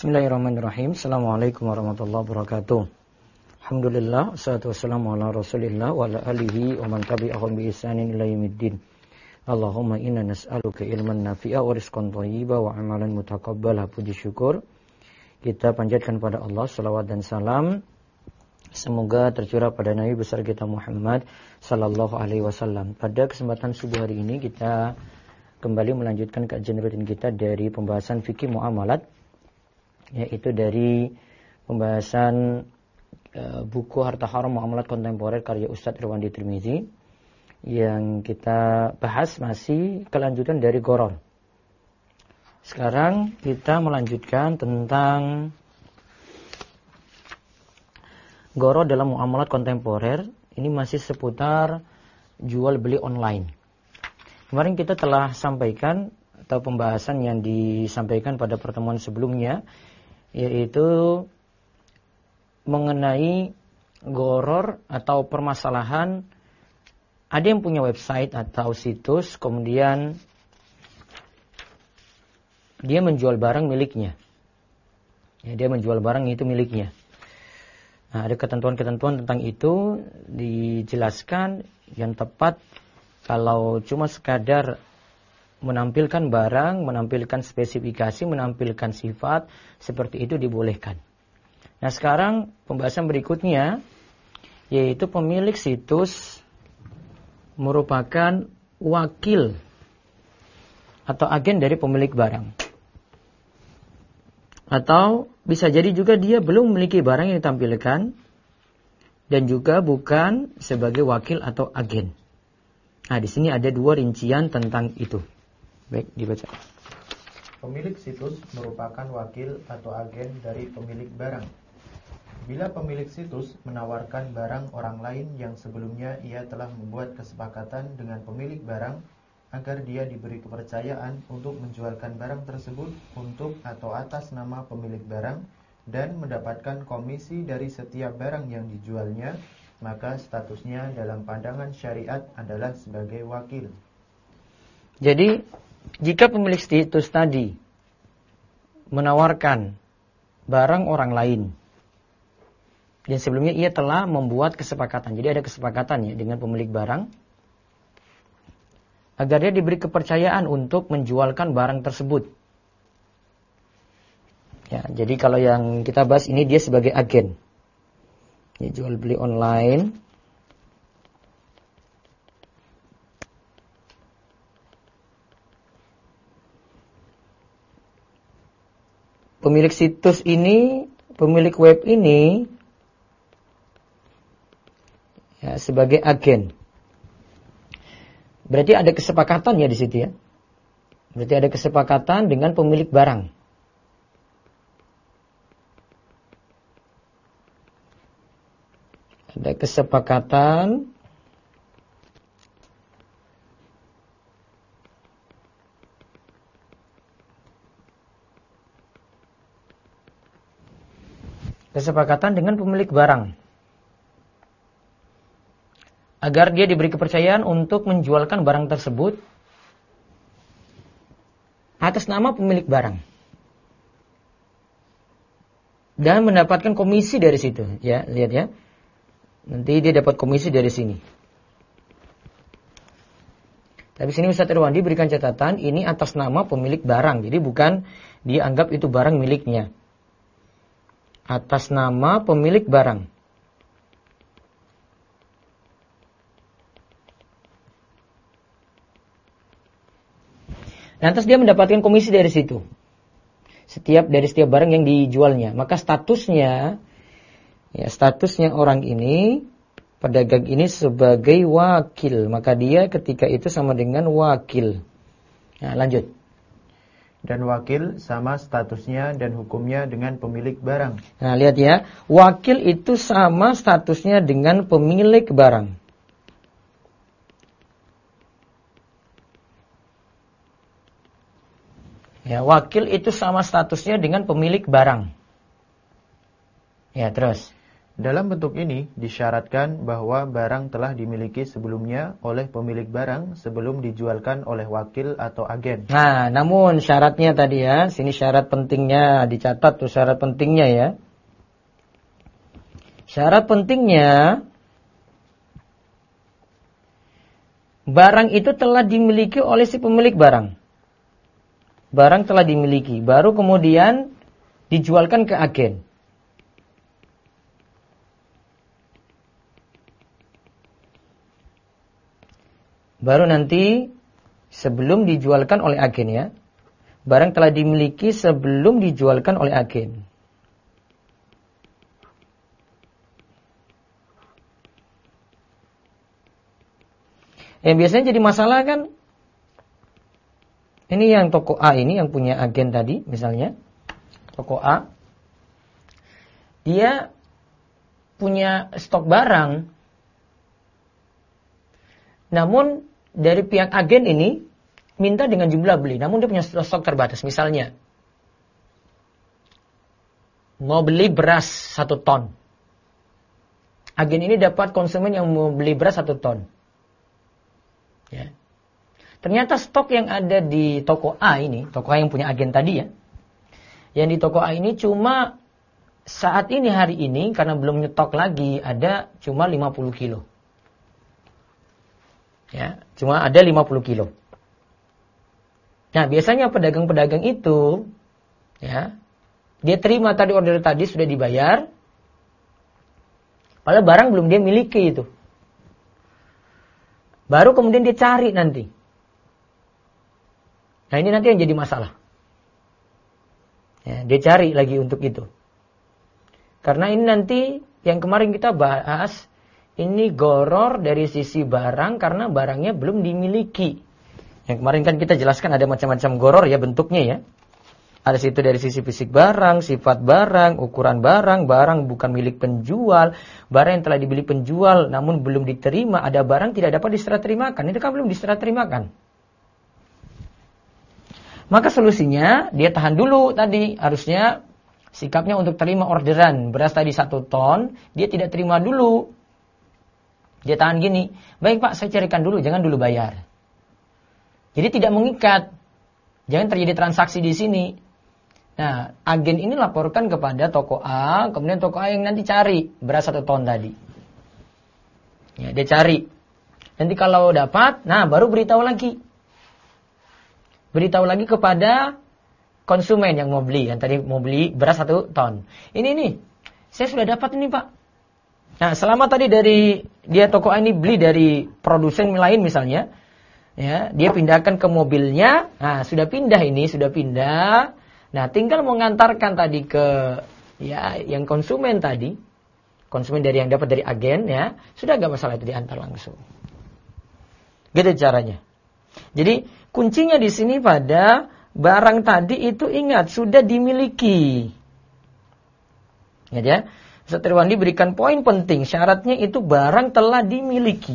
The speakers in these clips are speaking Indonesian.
Bismillahirrahmanirrahim. Assalamualaikum warahmatullahi wabarakatuh. Alhamdulillah, wassalatu wassalamu ala Rasulillah wa ala alihi wa man tabi'ahum bi ihsanin ila yaumiddin. Allahumma inna nas'aluka ilman nafi'a wa rizqan thayyiba wa amalan mutaqabbala. Puji syukur kita panjatkan pada Allah, salawat dan salam semoga tercurah pada Nabi besar kita Muhammad sallallahu alaihi wasallam. Pada kesempatan subuh hari ini kita kembali melanjutkan kajian rutin kita dari pembahasan fikih muamalat, yaitu dari pembahasan buku Harta Haram Muamalat Kontemporer karya Ustadz Irwandi Tirmizi, yang kita bahas masih kelanjutan dari Gharar. Sekarang kita melanjutkan tentang Gharar dalam muamalat kontemporer. Ini masih seputar jual beli online. Kemarin kita telah sampaikan atau pembahasan yang disampaikan pada pertemuan sebelumnya, yaitu mengenai gharar atau permasalahan ada yang punya website atau situs, kemudian dia menjual barang miliknya. Ya, dia menjual barang itu miliknya. Nah, ada ketentuan-ketentuan tentang itu dijelaskan. Yang tepat, kalau cuma sekadar menampilkan barang, menampilkan spesifikasi, menampilkan sifat, seperti itu dibolehkan. Nah, sekarang pembahasan berikutnya, yaitu pemilik situs merupakan wakil atau agen dari pemilik barang. Atau bisa jadi juga dia belum memiliki barang yang ditampilkan dan juga bukan sebagai wakil atau agen. Nah, di sini ada dua rincian tentang itu. Baik, dibaca. Pemilik situs merupakan wakil atau agen dari pemilik barang. Bila pemilik situs menawarkan barang orang lain yang sebelumnya ia telah membuat kesepakatan dengan pemilik barang agar dia diberi kepercayaan untuk menjualkan barang tersebut untuk atau atas nama pemilik barang dan mendapatkan komisi dari setiap barang yang dijualnya, maka statusnya dalam pandangan syariat adalah sebagai wakil. Jadi, jika pemilik situs tadi menawarkan barang orang lain dan sebelumnya ia telah membuat kesepakatan, jadi ada kesepakatannya dengan pemilik barang agar dia diberi kepercayaan untuk menjualkan barang tersebut. Ya, jadi kalau yang kita bahas ini dia sebagai agen. Ini jual beli online. Pemilik situs ini, pemilik web ini, ya, sebagai agen. Berarti ada kesepakatan ya di situ ya. Berarti ada kesepakatan dengan pemilik barang. Ada kesepakatan dengan pemilik barang agar dia diberi kepercayaan untuk menjualkan barang tersebut atas nama pemilik barang dan mendapatkan komisi dari situ. Ya, lihat ya. Nanti dia dapat komisi dari sini. Tapi sini Ustaz Irwandi berikan catatan ini atas nama pemilik barang. Jadi bukan dianggap itu barang miliknya. Atas nama pemilik barang. Lantas dia mendapatkan komisi dari situ. Dari setiap barang yang dijualnya. Maka statusnya orang ini, pedagang ini sebagai wakil. Maka dia ketika itu sama dengan wakil. Nah, lanjut. Dan wakil sama statusnya dan hukumnya dengan pemilik barang. Nah, lihat ya. Wakil itu sama statusnya dengan pemilik barang. Ya, wakil itu sama statusnya dengan pemilik barang. Ya, terus. Dalam bentuk ini disyaratkan bahwa barang telah dimiliki sebelumnya oleh pemilik barang sebelum dijualkan oleh wakil atau agen. Nah, namun syaratnya tadi ya, sini syarat pentingnya, dicatat tuh syarat pentingnya ya. Syarat pentingnya, barang itu telah dimiliki oleh si pemilik barang. Barang telah dimiliki, baru kemudian dijualkan ke agen. Baru nanti sebelum dijualkan oleh agen ya. Barang telah dimiliki sebelum dijualkan oleh agen. Yang biasanya jadi masalah kan, ini yang toko A ini yang punya agen tadi misalnya. Toko A, dia punya stok barang. Namun dari pihak agen ini minta dengan jumlah beli, namun dia punya stok terbatas. Misalnya, mau beli beras 1 ton. Agen ini dapat konsumen yang mau beli beras 1 ton. Ya. Ternyata stok yang ada di toko A ini, toko A yang punya agen tadi ya, yang di toko A ini cuma saat ini hari ini karena belum nyetok lagi ada cuma 50 kilo. Ya, cuma ada 50 kilo. Nah, biasanya pedagang-pedagang itu ya, dia terima tadi order tadi sudah dibayar. Padahal barang belum dia miliki itu. Baru kemudian dia cari nanti. Nah, ini nanti yang jadi masalah. Ya, dia cari lagi untuk itu. Karena ini nanti yang kemarin kita bahas, ini goror dari sisi barang karena barangnya belum dimiliki. Yang kemarin kan kita jelaskan ada macam-macam goror ya bentuknya ya. Ada situ dari sisi fisik barang, sifat barang, ukuran barang, barang bukan milik penjual, barang yang telah dibeli penjual namun belum diterima, ada barang tidak dapat diserah terimakan. Itu kan belum diserah terimakan. Maka solusinya dia tahan dulu tadi, harusnya sikapnya untuk terima orderan beras tadi 1 ton, dia tidak terima dulu. Dia tahan gini, baik Pak, saya carikan dulu, jangan dulu bayar. Jadi tidak mengikat, jangan terjadi transaksi di sini. Nah, agen ini laporkan kepada toko A, kemudian toko A yang nanti cari beras 1 ton tadi. Ya, dia cari. Nanti kalau dapat, nah baru beritahu lagi. Beritahu lagi kepada konsumen yang mau beli, yang tadi mau beli beras 1 ton. Ini nih, saya sudah dapat ini Pak. Nah, selama tadi dari dia toko A ini beli dari produsen lain misalnya, ya, dia pindahkan ke mobilnya. Nah, sudah pindah. Nah, tinggal mengantarkan tadi ke ya yang konsumen tadi, konsumen dari yang dapat dari agen ya, sudah enggak masalah itu diantar langsung. Gitu caranya. Jadi, kuncinya di sini pada barang tadi itu ingat sudah dimiliki. Ya. Ustaz Irwandi berikan poin penting, syaratnya itu barang telah dimiliki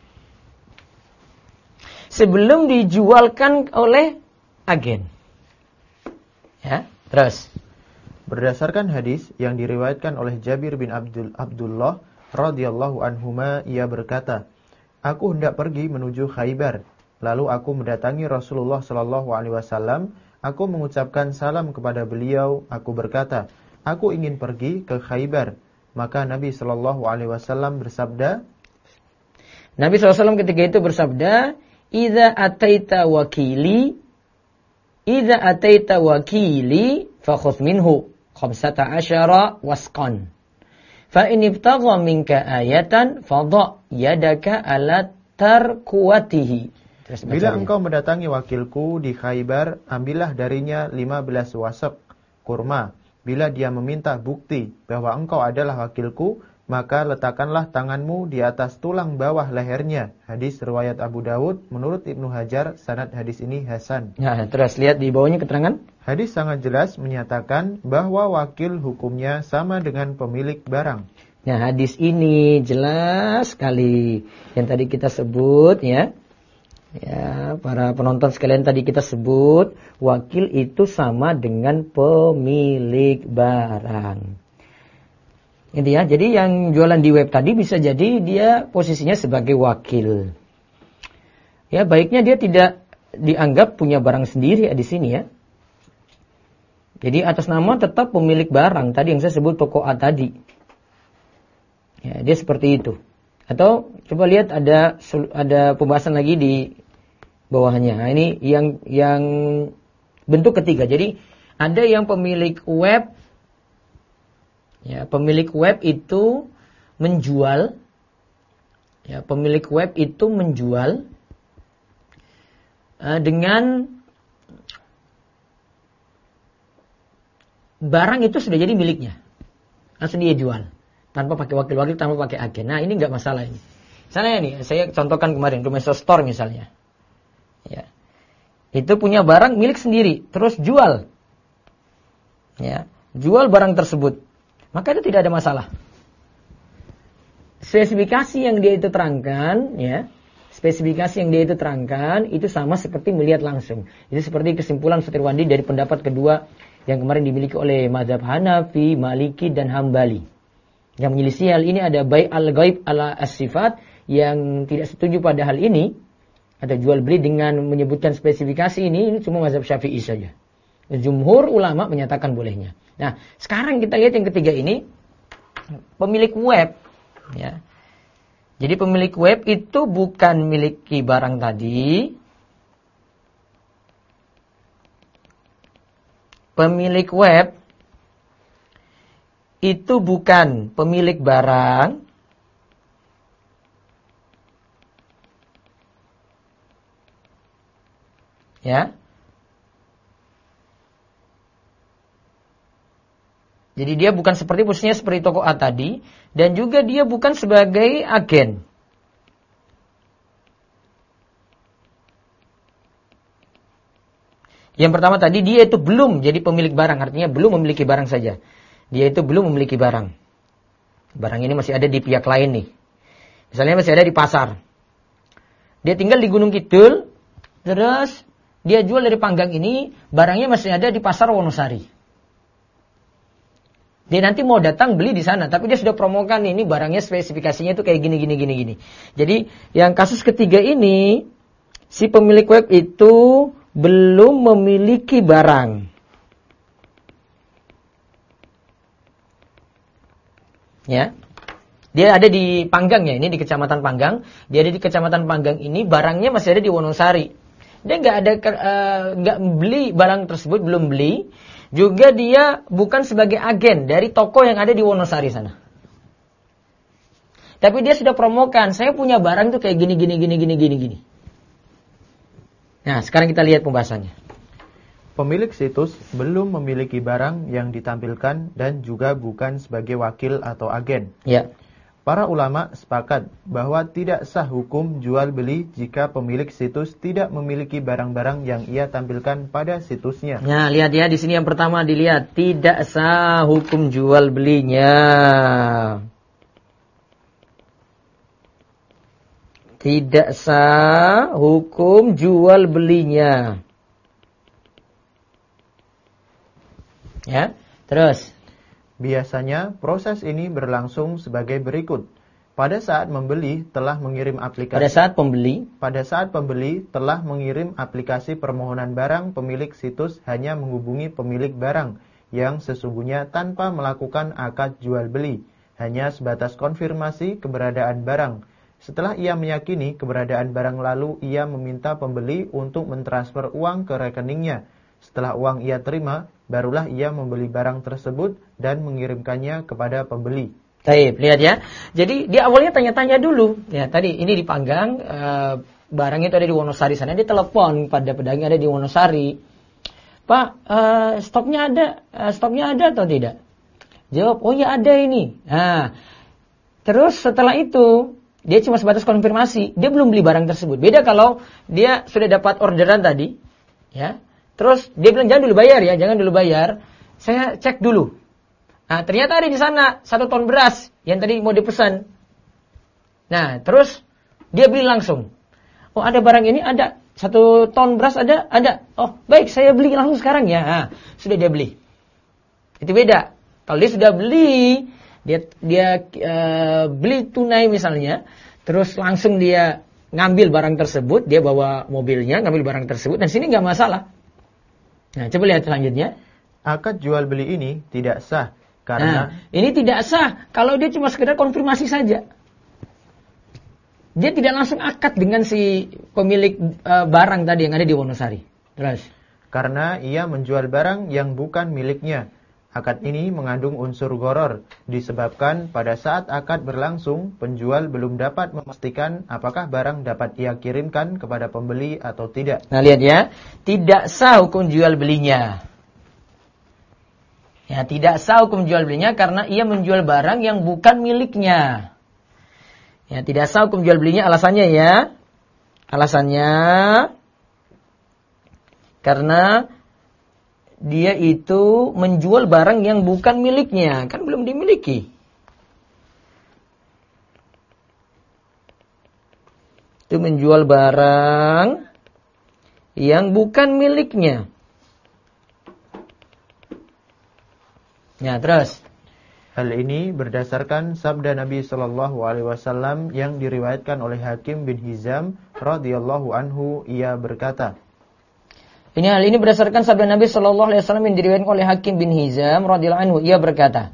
sebelum dijualkan oleh agen. Ya, terus. Berdasarkan hadis yang diriwayatkan oleh Jabir bin Abdullah radhiyallahu anhuma, ia berkata, "Aku hendak pergi menuju Khaybar, lalu aku mendatangi Rasulullah sallallahu alaihi wasallam, aku mengucapkan salam kepada beliau, aku berkata, aku ingin pergi ke Khaybar." Maka Nabi sallallahu alaihi wasallam bersabda, Nabi SAW ketika itu bersabda, "Idza ataita wakili fakhudh minhu 15 wasqan. Fa in ibtagha minka ayatan fadha yadaka ala tarkuwatihi." Bila engkau mendatangi wakilku di Khaybar, ambillah darinya 15 wasaq kurma. Bila dia meminta bukti bahwa engkau adalah wakilku, maka letakkanlah tanganmu di atas tulang bawah lehernya. Hadis riwayat Abu Dawud, menurut Ibnu Hajar, sanad hadis ini hasan. Nah, terus lihat di bawahnya keterangan. Hadis sangat jelas menyatakan bahwa wakil hukumnya sama dengan pemilik barang. Nah, hadis ini jelas sekali yang tadi kita sebut ya. Ya, para penonton sekalian tadi kita sebut wakil itu sama dengan pemilik barang. Gitu ya. Jadi yang jualan di web tadi bisa jadi dia posisinya sebagai wakil. Ya, baiknya dia tidak dianggap punya barang sendiri di sini ya. Jadi atas nama tetap pemilik barang tadi yang saya sebut toko A tadi. Ya, dia seperti itu. Atau coba lihat ada pembahasan lagi di bawahnya. Nah, ini yang bentuk ketiga. Jadi ada yang pemilik web. Ya, pemilik web itu menjual. Ya, pemilik web itu menjual dengan barang itu sudah jadi miliknya. Langsung dia jual. Tanpa pakai wakil-wakil, tanpa pakai agen. Nah, ini enggak masalah ini. Misalnya nih, saya contohkan kemarin, Domestos Store misalnya. Ya. Itu punya barang milik sendiri, terus jual. Ya, jual barang tersebut. Maka itu tidak ada masalah. Spesifikasi yang dia itu terangkan, ya. Spesifikasi yang dia itu terangkan itu sama seperti melihat langsung. Itu seperti kesimpulan Sutirwandi dari pendapat kedua yang kemarin dimiliki oleh mazhab Hanafi, Maliki dan Hambali. Yang menyelisih hal ini ada bai al-ghaib ala as-sifat, yang tidak setuju pada hal ini. Ada jual beli dengan menyebutkan spesifikasi ini cuma mazhab Syafi'i saja. Jumhur ulama menyatakan bolehnya. Nah, sekarang kita lihat yang ketiga ini, pemilik web. Ya. Jadi pemilik web itu bukan miliki barang tadi. Pemilik web itu bukan pemilik barang. Ya. Jadi dia bukan seperti posisinya seperti toko A tadi, dan juga dia bukan sebagai agen. Yang pertama tadi dia itu belum jadi pemilik barang, artinya belum memiliki barang saja. Dia itu belum memiliki barang. Barang ini masih ada di pihak lain nih. Misalnya masih ada di pasar. Dia tinggal di Gunung Kidul, terus dia jual dari Panggang ini, barangnya masih ada di pasar Wonosari. Dia nanti mau datang beli di sana, tapi dia sudah promokan ini barangnya spesifikasinya itu kayak gini. Jadi yang kasus ketiga ini, si pemilik web itu belum memiliki barang. Ya. Dia ada di Panggang ya, ini di Kecamatan Panggang. Dia ada di Kecamatan Panggang ini, barangnya masih ada di Wonosari. Dia nggak beli barang tersebut, belum beli. Juga dia bukan sebagai agen dari toko yang ada di Wonosari sana. Tapi dia sudah promokan, saya punya barang tuh kayak gini. Nah, sekarang kita lihat pembahasannya. Pemilik situs belum memiliki barang yang ditampilkan dan juga bukan sebagai wakil atau agen. Ya. Para ulama sepakat bahwa tidak sah hukum jual beli jika pemilik situs tidak memiliki barang-barang yang ia tampilkan pada situsnya. Nah, lihat ya, di sini yang pertama dilihat, tidak sah hukum jual belinya. Tidak sah hukum jual belinya. Ya, terus. Biasanya proses ini berlangsung sebagai berikut. Pada saat pembeli telah mengirim aplikasi permohonan barang, pemilik situs hanya menghubungi pemilik barang yang sesungguhnya tanpa melakukan akad jual beli, hanya sebatas konfirmasi keberadaan barang. Setelah ia meyakini keberadaan barang lalu ia meminta pembeli untuk mentransfer uang ke rekeningnya. Setelah uang ia terima, barulah ia membeli barang tersebut dan mengirimkannya kepada pembeli. Baik, lihat ya. Jadi dia awalnya tanya-tanya dulu. Ya, tadi ini di Panggang, barang itu ada di Wonosari sana. Dia telepon pada pedagang ada di Wonosari. Pak, stoknya ada atau tidak? Jawab, oh ya ada ini. Nah, terus setelah itu dia cuma sebatas konfirmasi. Dia belum beli barang tersebut. Beda kalau dia sudah dapat orderan tadi, ya. Terus dia bilang jangan dulu bayar. Saya cek dulu. Nah, ternyata ada di sana 1 ton beras yang tadi mau dipesan. Nah, terus dia beli langsung. Oh, ada barang ini, ada 1 ton beras ada. Oh, baik, saya beli langsung sekarang ya. Nah, sudah dia beli. Itu beda. Kalau dia sudah beli, beli tunai misalnya, terus langsung dia ngambil barang tersebut, dia bawa mobilnya, ngambil barang tersebut, dan sini nggak masalah. Nah, coba lihat selanjutnya. Akad jual beli ini tidak sah karena ini tidak sah kalau dia cuma sekedar konfirmasi saja. Dia tidak langsung akad dengan si pemilik barang tadi yang ada di Wonosari. Terus. Karena ia menjual barang yang bukan miliknya. Akad ini mengandung unsur gharar disebabkan pada saat akad berlangsung, penjual belum dapat memastikan apakah barang dapat ia kirimkan kepada pembeli atau tidak. Nah, lihat ya, tidak sah hukum jual belinya. Ya, tidak sah hukum jual belinya karena ia menjual barang yang bukan miliknya. Ya, tidak sah hukum jual belinya, alasannya ya. Alasannya karena dia itu menjual barang yang bukan miliknya, kan belum dimiliki. Itu menjual barang yang bukan miliknya. Ya, terus. Hal ini berdasarkan sabda Nabi Shallallahu Alaihi Wasallam yang diriwayatkan oleh Hakim bin Hizam radhiyallahu anhu. Ia berkata, hal ini berdasarkan sabda Nabi Shallallahu Alaihi Wasallam yang diriwayatkan oleh Hakim bin Hizam radhiyallahu anhu. Ia berkata,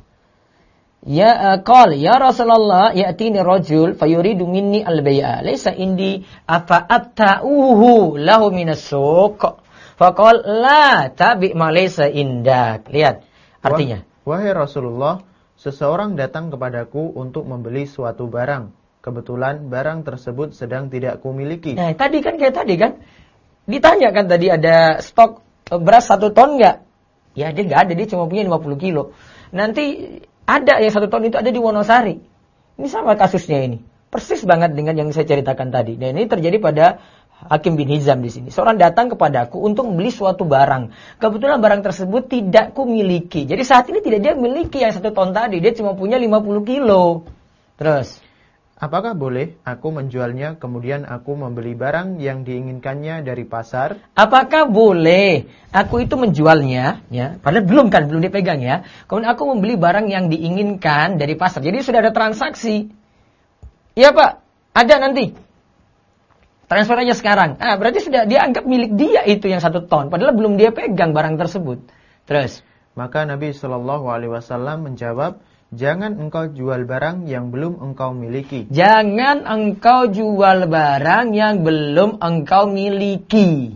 ya Rasulullah, ya'tini rajul fayuridu minni al-bai'a laysa indi afa'abta'uhu lahu minas suq faqala la tabi' ma laysa indak. Lihat artinya. Wahai Rasulullah, seseorang datang kepadaku untuk membeli suatu barang. Kebetulan barang tersebut sedang tidak kumiliki. Nah, tadi kan ditanya kan tadi ada stok beras 1 ton nggak? Ya, dia nggak ada, dia cuma punya 50 kilo. Nanti ada yang 1 ton itu ada di Wonosari. Ini sama kasusnya ini. Persis banget dengan yang saya ceritakan tadi. Dan ini terjadi pada Hakim bin Hizam di sini. Seorang datang kepadaku untuk membeli suatu barang. Kebetulan barang tersebut tidak kumiliki. Jadi saat ini tidak dia miliki yang 1 ton tadi. Dia cuma punya 50 kilo. Terus. Apakah boleh aku menjualnya kemudian aku membeli barang yang diinginkannya dari pasar? Apakah boleh aku itu menjualnya, ya? Padahal belum dipegang ya. Kemudian aku membeli barang yang diinginkan dari pasar. Jadi sudah ada transaksi. Iya Pak, ada nanti. Transfer aja sekarang. Berarti sudah dia anggap milik dia itu yang 1 ton. Padahal belum dia pegang barang tersebut. Terus. Maka Nabi Shallallahu Alaihi Wasallam menjawab, jangan engkau jual barang yang belum engkau miliki. Jangan engkau jual barang yang belum engkau miliki.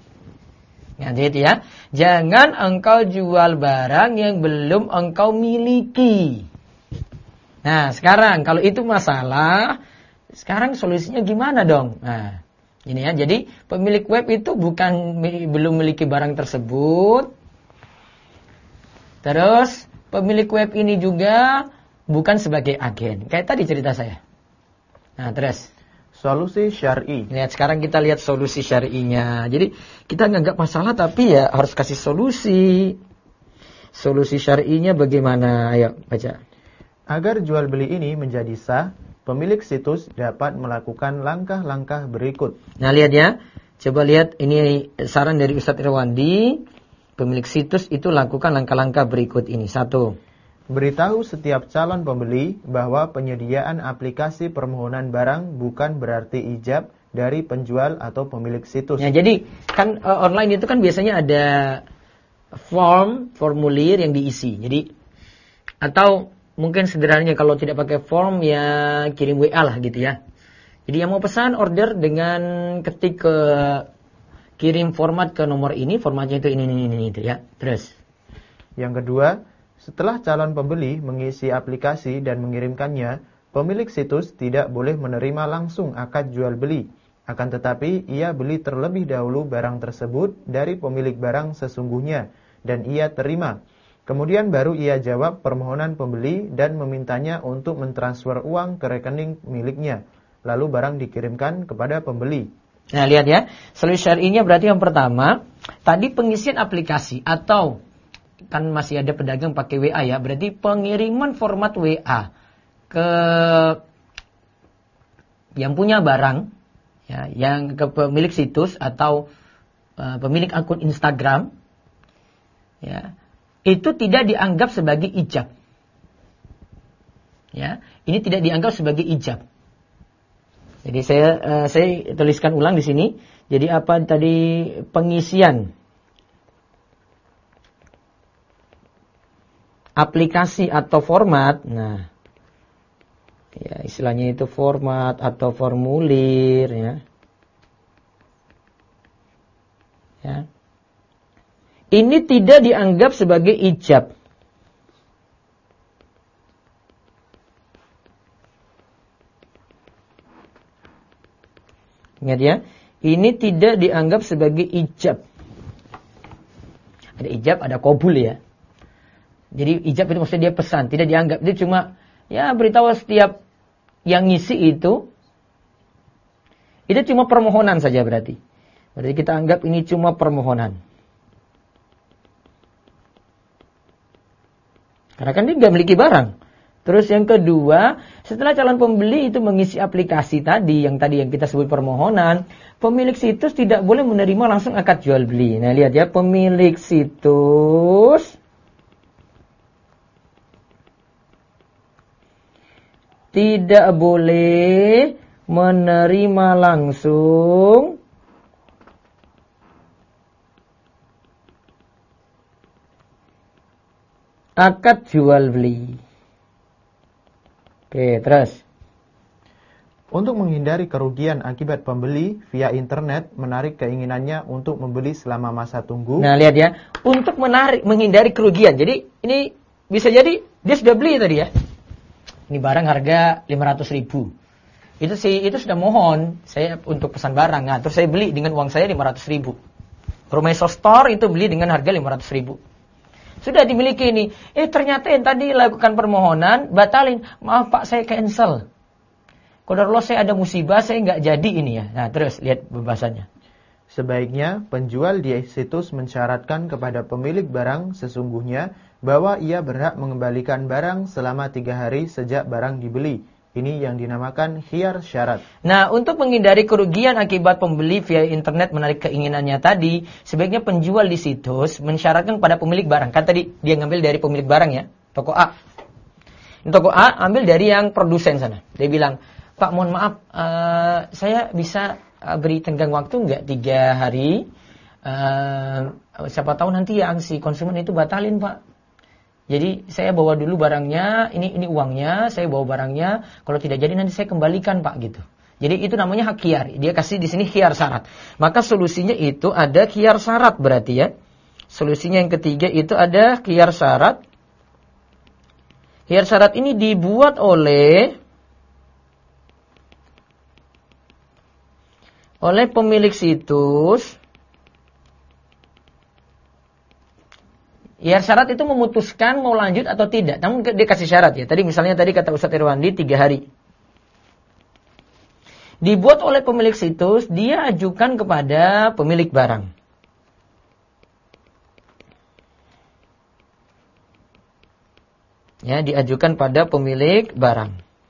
Ya, itu ya. Jangan engkau jual barang yang belum engkau miliki. Nah, sekarang kalau itu masalah, sekarang solusinya gimana dong? Nah, ini ya. Jadi pemilik web itu belum memiliki barang tersebut. Terus pemilik web ini juga bukan sebagai agen. Kayak tadi cerita saya. Nah, terus solusi syar'i. Lihat sekarang kita lihat solusi syar'inya. Jadi kita nganggap masalah tapi ya harus kasih solusi. Solusi syar'inya bagaimana? Ayo baca. Agar jual beli ini menjadi sah, pemilik situs dapat melakukan langkah-langkah berikut. Nah, lihat ya. Coba lihat, ini saran dari Ustadz Irwandi. Pemilik situs itu lakukan langkah-langkah berikut ini. 1. Beritahu setiap calon pembeli bahwa penyediaan aplikasi permohonan barang bukan berarti ijab dari penjual atau pemilik situs. Ya, jadi kan online itu kan biasanya ada formulir yang diisi. Jadi atau mungkin sederhananya kalau tidak pakai form ya kirim WA lah gitu ya. Jadi yang mau pesan order dengan ketik ke kirim format ke nomor ini, formatnya itu ini itu ya. Terus. Yang kedua, setelah calon pembeli mengisi aplikasi dan mengirimkannya, pemilik situs tidak boleh menerima langsung akad jual beli. Akan tetapi ia beli terlebih dahulu barang tersebut dari pemilik barang sesungguhnya dan ia terima. Kemudian baru ia jawab permohonan pembeli dan memintanya untuk mentransfer uang ke rekening miliknya. Lalu barang dikirimkan kepada pembeli. Nah, lihat ya. Solusi syar'inya berarti yang pertama, tadi pengisian aplikasi atau kan masih ada pedagang pakai WA ya. Berarti pengiriman format WA ke yang punya barang, ya, yang ke pemilik situs atau pemilik akun Instagram, ya. Itu tidak dianggap sebagai ijab. Ya, ini tidak dianggap sebagai ijab. Jadi saya tuliskan ulang di sini. Jadi apa tadi pengisian aplikasi atau format. Nah, ya istilahnya itu format atau formulir ya. Ya. Ini tidak dianggap sebagai ijab. Ingat ya, ini tidak dianggap sebagai ijab. Ada ijab, ada qabul ya. Jadi ijab itu maksudnya dia pesan, tidak dianggap. Itu cuma ya beritahu setiap yang ngisi itu cuma permohonan saja berarti. Berarti kita anggap ini cuma permohonan. Karena kan dia nggak memiliki barang. Terus yang kedua, setelah calon pembeli itu mengisi aplikasi tadi yang kita sebut permohonan, pemilik situs tidak boleh menerima langsung akad jual beli. Nah, lihat ya, pemilik situs tidak boleh menerima langsung akad jual beli. Oke, terus. Untuk menghindari kerugian akibat pembeli via internet menarik keinginannya untuk membeli selama masa tunggu. Nah, lihat ya. Untuk menghindari kerugian. Jadi, ini bisa jadi dia sudah beli tadi ya. Ini barang harga 500.000. Itu sudah mohon saya untuk pesan barang. Nah, terus saya beli dengan uang saya 500.000. Promeso Store itu beli dengan harga 500.000. Sudah dimiliki ini. Ternyata yang tadi lakukan permohonan, batalin. Maaf Pak, saya cancel. Qadarullah saya ada musibah, saya nggak jadi ini ya. Nah, terus lihat pembahasannya. Sebaiknya penjual di situs mensyaratkan kepada pemilik barang sesungguhnya bahwa ia berhak mengembalikan barang selama 3 hari sejak barang dibeli. Ini yang dinamakan khiyar syarat. Nah, untuk menghindari kerugian akibat pembeli via internet menarik keinginannya tadi, sebaiknya penjual di situs mensyaratkan pada pemilik barang. Kan tadi dia ngambil dari pemilik barang ya, toko A. Toko A ambil dari yang produsen sana. Dia bilang, Pak mohon maaf, saya bisa beri tenggang waktu nggak 3 hari? Siapa tahu nanti yang si konsumen itu batalin Pak. Jadi saya bawa dulu barangnya, ini uangnya, saya bawa barangnya. Kalau tidak jadi nanti saya kembalikan Pak gitu. Jadi itu namanya hak khiyar. Dia kasih di sini khiyar syarat. Maka solusinya itu ada khiyar syarat berarti ya. Solusinya yang ketiga itu ada khiyar syarat. Khiyar syarat ini dibuat oleh pemilik situs. Ya syarat itu memutuskan mau lanjut atau tidak. Namun dia kasih syarat ya. Tadi misalnya kata Ustaz Irwandi 3 hari. Dibuat oleh pemilik situs, dia ajukan kepada pemilik barang. Ya, diajukan pada pemilik barang.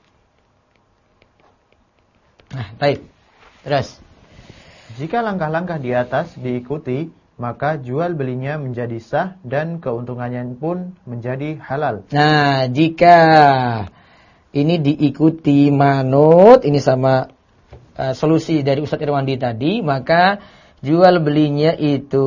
Nah, baik. Terus. Jika langkah-langkah di atas diikuti, maka jual belinya menjadi sah dan keuntungannya pun menjadi halal. Nah, jika ini diikuti manut, ini sama solusi dari Ustaz Irwandi tadi, maka jual belinya itu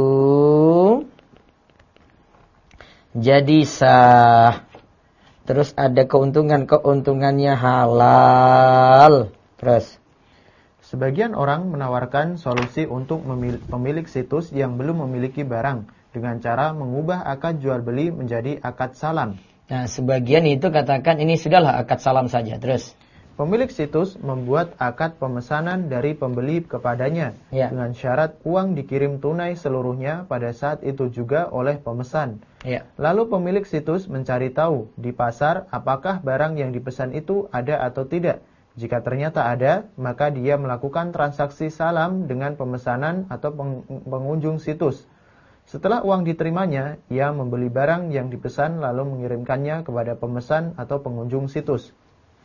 jadi sah. Terus ada keuntungannya halal. Terus. Sebagian orang menawarkan solusi untuk pemilik situs yang belum memiliki barang dengan cara mengubah akad jual beli menjadi akad salam. Nah, sebagian itu katakan ini sudahlah akad salam saja. Terus pemilik situs membuat akad pemesanan dari pembeli kepadanya dengan syarat uang dikirim tunai seluruhnya pada saat itu juga oleh pemesan. Lalu pemilik situs mencari tahu di pasar apakah barang yang dipesan itu ada atau tidak. Jika ternyata ada, maka dia melakukan transaksi salam dengan pemesanan atau pengunjung situs. Setelah uang diterimanya, ia membeli barang yang dipesan lalu mengirimkannya kepada pemesan atau pengunjung situs.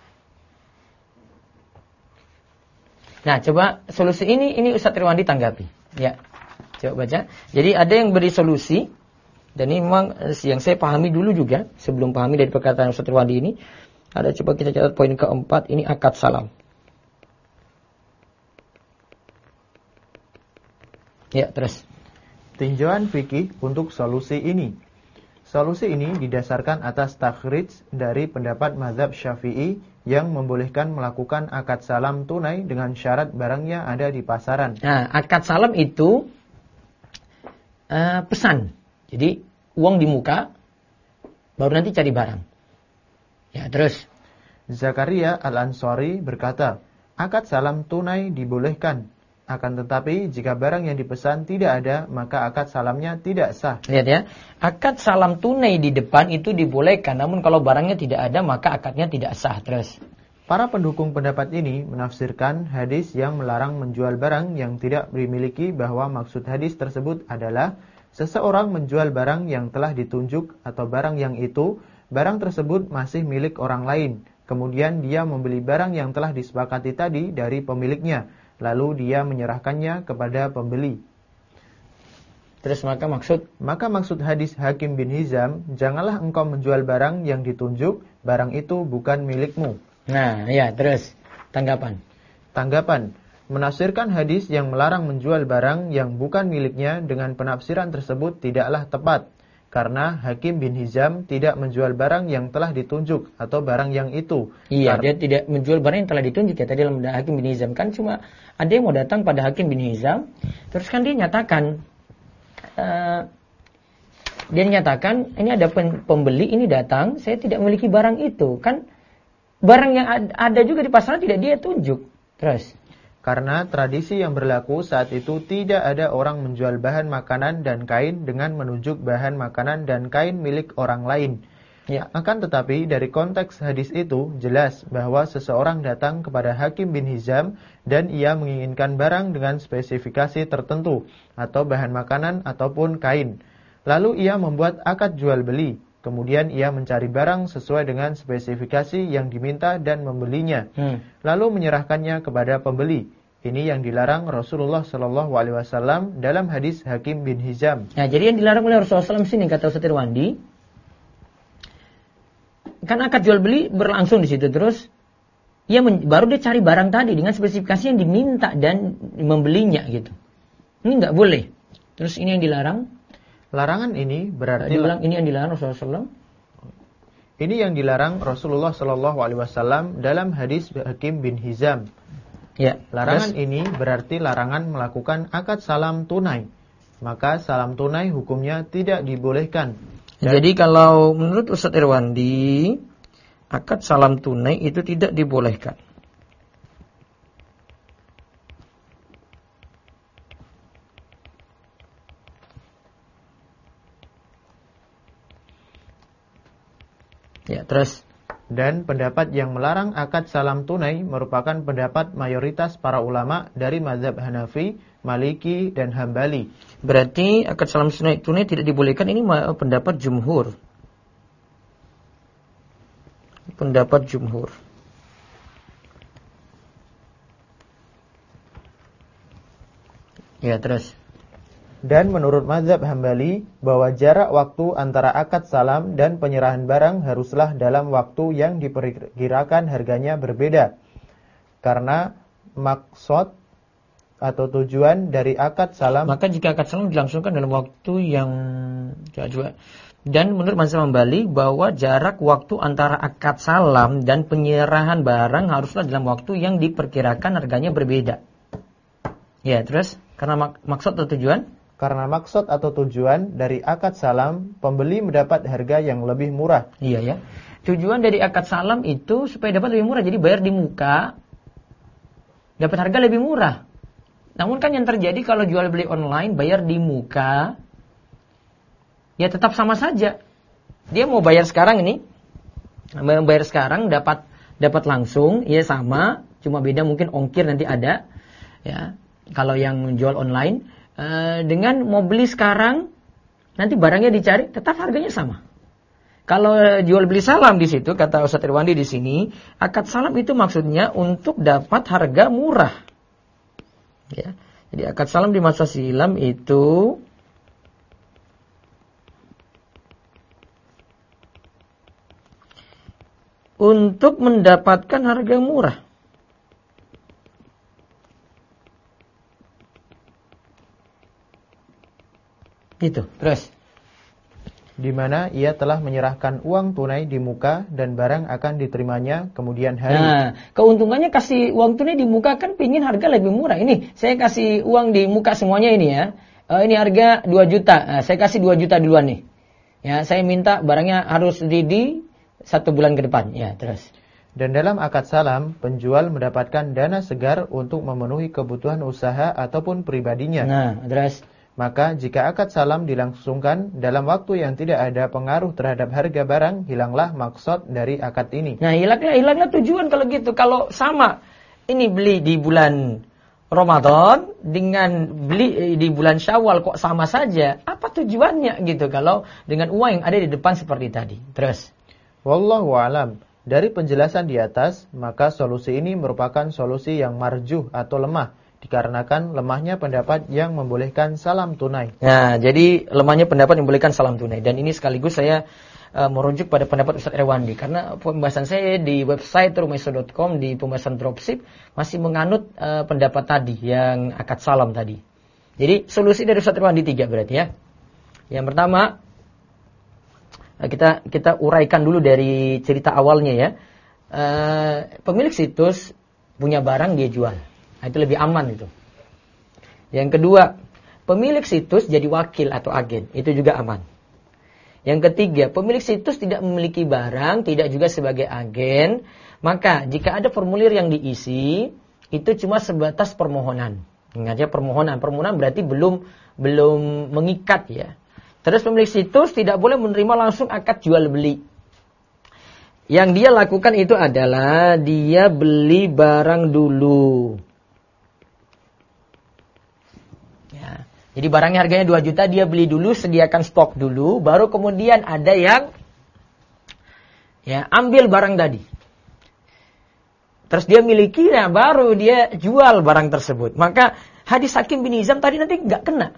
Nah, coba solusi ini Ustaz Irwandi tanggapi. Ya, coba baca. Jadi ada yang beri solusi, dan ini memang yang saya pahami dulu juga, sebelum pahami dari perkataan Ustaz Irwandi ini. Ada, coba kita catat poin keempat, ini akad salam. Ya, terus. Tinjauan fikih untuk solusi ini. Solusi ini didasarkan atas takhrij dari pendapat mazhab Syafi'i yang membolehkan melakukan akad salam tunai dengan syarat barangnya ada di pasaran. Nah, akad salam itu pesan. Jadi, uang di muka, baru nanti cari barang. Ya, terus. Zakaria Al-Ansari berkata, akad salam tunai dibolehkan. Akan tetapi, jika barang yang dipesan tidak ada, maka akad salamnya tidak sah. Lihat ya, akad salam tunai di depan itu dibolehkan. Namun kalau barangnya tidak ada, maka akadnya tidak sah. Terus. Para pendukung pendapat ini menafsirkan hadis yang melarang menjual barang yang tidak dimiliki bahwa maksud hadis tersebut adalah seseorang menjual barang yang telah ditunjuk atau barang yang itu, barang tersebut masih milik orang lain. Kemudian dia membeli barang yang telah disepakati tadi dari pemiliknya, lalu dia menyerahkannya kepada pembeli. Terus maka maksud hadis Hakim bin Hizam, janganlah engkau menjual barang yang ditunjuk, barang itu bukan milikmu. Nah, ya, terus tanggapan. Menafsirkan hadis yang melarang menjual barang yang bukan miliknya dengan penafsiran tersebut tidaklah tepat. Karena Hakim bin Hizam tidak menjual barang yang telah ditunjuk atau barang yang itu. Iya, dia tidak menjual barang yang telah ditunjuk ya. Tadi dalam Hakim bin Hizam kan cuma ada yang mau datang pada Hakim bin Hizam, terus kan dia nyatakan, ini ada pembeli ini datang, saya tidak memiliki barang itu. Kan barang yang ada juga di pasaran tidak dia tunjuk. Terus. Karena tradisi yang berlaku saat itu tidak ada orang menjual bahan makanan dan kain dengan menunjuk bahan makanan dan kain milik orang lain. Ya. Akan tetapi dari konteks hadis itu jelas bahwa seseorang datang kepada Hakim bin Hizam dan ia menginginkan barang dengan spesifikasi tertentu atau bahan makanan ataupun kain. Lalu ia membuat akad jual beli. Kemudian ia mencari barang sesuai dengan spesifikasi yang diminta dan membelinya. Lalu menyerahkannya kepada pembeli. Ini yang dilarang Rasulullah SAW dalam hadis Hakim bin Hizam. Nah, jadi yang dilarang oleh Rasulullah SAW sini kata Ustaz Irwandi, kan akad jual beli berlangsung di situ, terus baru dia cari barang tadi dengan spesifikasi yang diminta dan membelinya gitu. Ini nggak boleh. Terus ini yang dilarang. Larangan ini berarti ini yang dilarang Rasulullah SAW. Ini yang dilarang Rasulullah SAW dalam hadis Hakim bin Hizam. Ya. Larangan ini berarti larangan melakukan akad salam tunai. Maka salam tunai hukumnya tidak dibolehkan. Jadi kalau menurut Ustaz Irwandi, akad salam tunai itu tidak dibolehkan. Ya, terus. Dan pendapat yang melarang akad salam tunai merupakan pendapat mayoritas para ulama dari mazhab Hanafi, Maliki, dan Hambali. Berarti akad salam tunai tidak dibolehkan, ini pendapat jumhur. Pendapat jumhur. Ya, terus. Dan menurut mazhab Hambali, bahwa jarak waktu antara akad salam dan penyerahan barang haruslah dalam waktu yang diperkirakan harganya berbeda. Karena maksud atau tujuan dari akad salam... Maka jika akad salam dilangsungkan dalam waktu yang... Dan menurut mazhab Hambali, bahwa jarak waktu antara akad salam dan penyerahan barang haruslah dalam waktu yang diperkirakan harganya berbeda. Ya, terus? Karena maksud atau tujuan? Karena maksud atau tujuan dari akad salam, pembeli mendapat harga yang lebih murah. Iya ya. Tujuan dari akad salam itu supaya dapat lebih murah. Jadi bayar di muka, dapat harga lebih murah. Namun kan yang terjadi kalau jual beli online, bayar di muka, ya tetap sama saja. Dia mau bayar sekarang ini, bayar sekarang dapat langsung, ya sama, cuma beda mungkin ongkir nanti ada. Ya, kalau yang jual online. Dengan mau beli sekarang, nanti barangnya dicari, tetap harganya sama. Kalau jual beli salam di situ, kata Ustaz Irwandi di sini, akad salam itu maksudnya untuk dapat harga murah. Ya, jadi akad salam di masa silam itu untuk mendapatkan harga murah. Gitu. Terus di mana ia telah menyerahkan uang tunai di muka dan barang akan diterimanya kemudian hari. Nah, keuntungannya kasih uang tunai di muka kan pingin harga lebih murah. Ini saya kasih uang di muka semuanya ini ya. Ini harga 2 juta. Nah, saya kasih 2 juta duluan nih. Ya, saya minta barangnya harus di 1 bulan ke depan. Ya, terus. Dan dalam akad salam, penjual mendapatkan dana segar untuk memenuhi kebutuhan usaha ataupun pribadinya. Nah, terus. Maka jika akad salam dilangsungkan dalam waktu yang tidak ada pengaruh terhadap harga barang, hilanglah maksud dari akad ini. Nah, hilanglah tujuan kalau gitu. Kalau sama, ini beli di bulan Ramadan dengan beli di bulan Syawal kok sama saja. Apa tujuannya gitu kalau dengan uang yang ada di depan seperti tadi. Terus. Wallahu a'lam. Dari penjelasan di atas, maka solusi ini merupakan solusi yang marjuh atau lemah. Dikarenakan lemahnya pendapat yang membolehkan salam tunai. Nah, jadi lemahnya pendapat yang membolehkan salam tunai. Dan ini sekaligus saya merujuk pada pendapat Ustaz Irwandi. Karena pembahasan saya di website rumaiso.com di pembahasan dropship masih menganut pendapat tadi yang akad salam tadi. Jadi solusi dari Ustaz Irwandi 3 berarti ya. Yang pertama, kita uraikan dulu dari cerita awalnya ya. Pemilik situs punya barang dia jual. Nah, itu lebih aman itu. Yang kedua, pemilik situs jadi wakil atau agen. Itu juga aman. Yang ketiga, pemilik situs tidak memiliki barang, tidak juga sebagai agen. Maka jika ada formulir yang diisi, itu cuma sebatas permohonan. Ingat ya, permohonan. Permohonan berarti belum mengikat ya. Terus pemilik situs tidak boleh menerima langsung akad jual beli. Yang dia lakukan itu adalah dia beli barang dulu. Jadi barangnya harganya 2 juta, dia beli dulu, sediakan stok dulu, baru kemudian ada yang ambil barang tadi. Terus dia miliki, nah baru dia jual barang tersebut. Maka hadis Hakim bin Hizam tadi nanti nggak kena.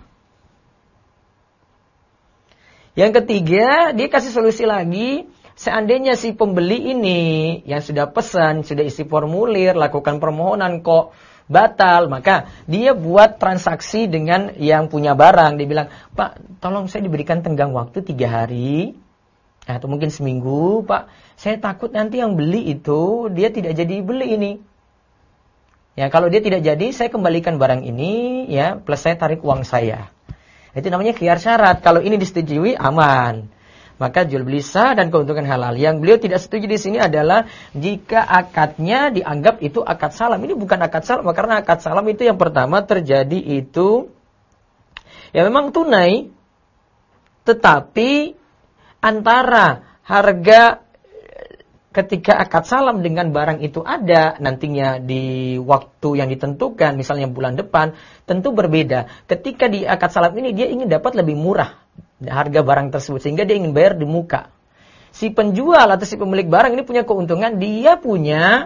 Yang ketiga, dia kasih solusi lagi, seandainya si pembeli ini yang sudah pesan, sudah isi formulir, lakukan permohonan kok batal, maka dia buat transaksi dengan yang punya barang. Dia bilang, Pak, tolong saya diberikan tenggang waktu 3 hari, atau mungkin seminggu, Pak. Saya takut nanti yang beli itu, dia tidak jadi beli ini. Ya, kalau dia tidak jadi, saya kembalikan barang ini, ya, plus saya tarik uang saya. Itu namanya khiyar syarat. Kalau ini disetujui, aman. Maka jual beli sah dan keuntungan halal. Yang beliau tidak setuju di sini adalah jika akadnya dianggap itu akad salam. Ini bukan akad salam, karena akad salam itu yang pertama terjadi itu ya memang tunai, tetapi antara harga ketika akad salam dengan barang itu ada nantinya di waktu yang ditentukan, misalnya bulan depan, tentu berbeda. Ketika di akad salam ini dia ingin dapat lebih murah harga barang tersebut, sehingga dia ingin bayar di muka. Si penjual atau si pemilik barang ini punya keuntungan, dia punya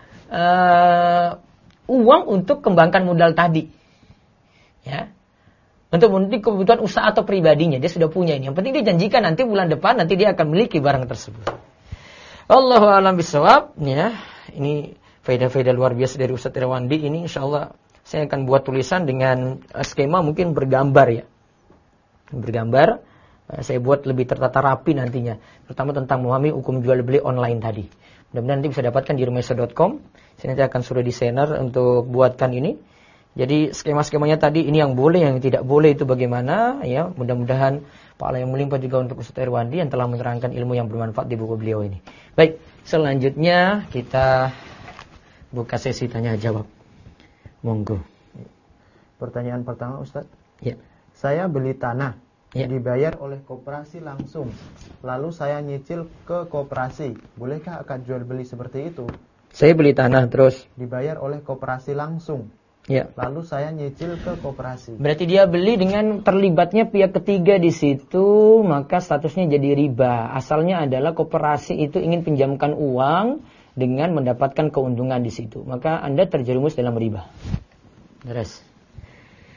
uang untuk kembangkan modal tadi, ya, untuk memenuhi kebutuhan usaha atau pribadinya. Dia sudah punya ini. Yang penting dia janjikan nanti bulan depan nanti dia akan memiliki barang tersebut. Allahu a'lam bishawab. Ya, ini faedah-faedah luar biasa dari Ustaz Irwandi. Ini insyaallah saya akan buat tulisan dengan skema mungkin bergambar ya. Bergambar, saya buat lebih tertata rapi nantinya, terutama tentang memahami hukum jual beli online tadi. Mudah-mudahan nanti bisa dapatkan di rumaiso.com. Saya nanti akan suruh desainer untuk buatkan ini. Jadi skema-skemanya tadi, ini yang boleh, yang tidak boleh itu bagaimana ya. Mudah-mudahan pahala yang melimpah juga untuk Ustaz Irwandi yang telah menerangkan ilmu yang bermanfaat di buku beliau ini. Baik, selanjutnya kita buka sesi tanya jawab. Monggo. Pertanyaan pertama, Ustaz. Ya. Saya beli tanah, ya, dibayar oleh koperasi langsung, lalu saya nyicil ke koperasi. Bolehkah akad jual beli seperti itu? Saya beli tanah terus dibayar oleh koperasi langsung, ya, lalu saya nyicil ke koperasi. Berarti dia beli dengan terlibatnya pihak ketiga di situ, maka statusnya jadi riba. Asalnya adalah koperasi itu ingin pinjamkan uang dengan mendapatkan keuntungan di situ, maka Anda terjerumus dalam riba. Terus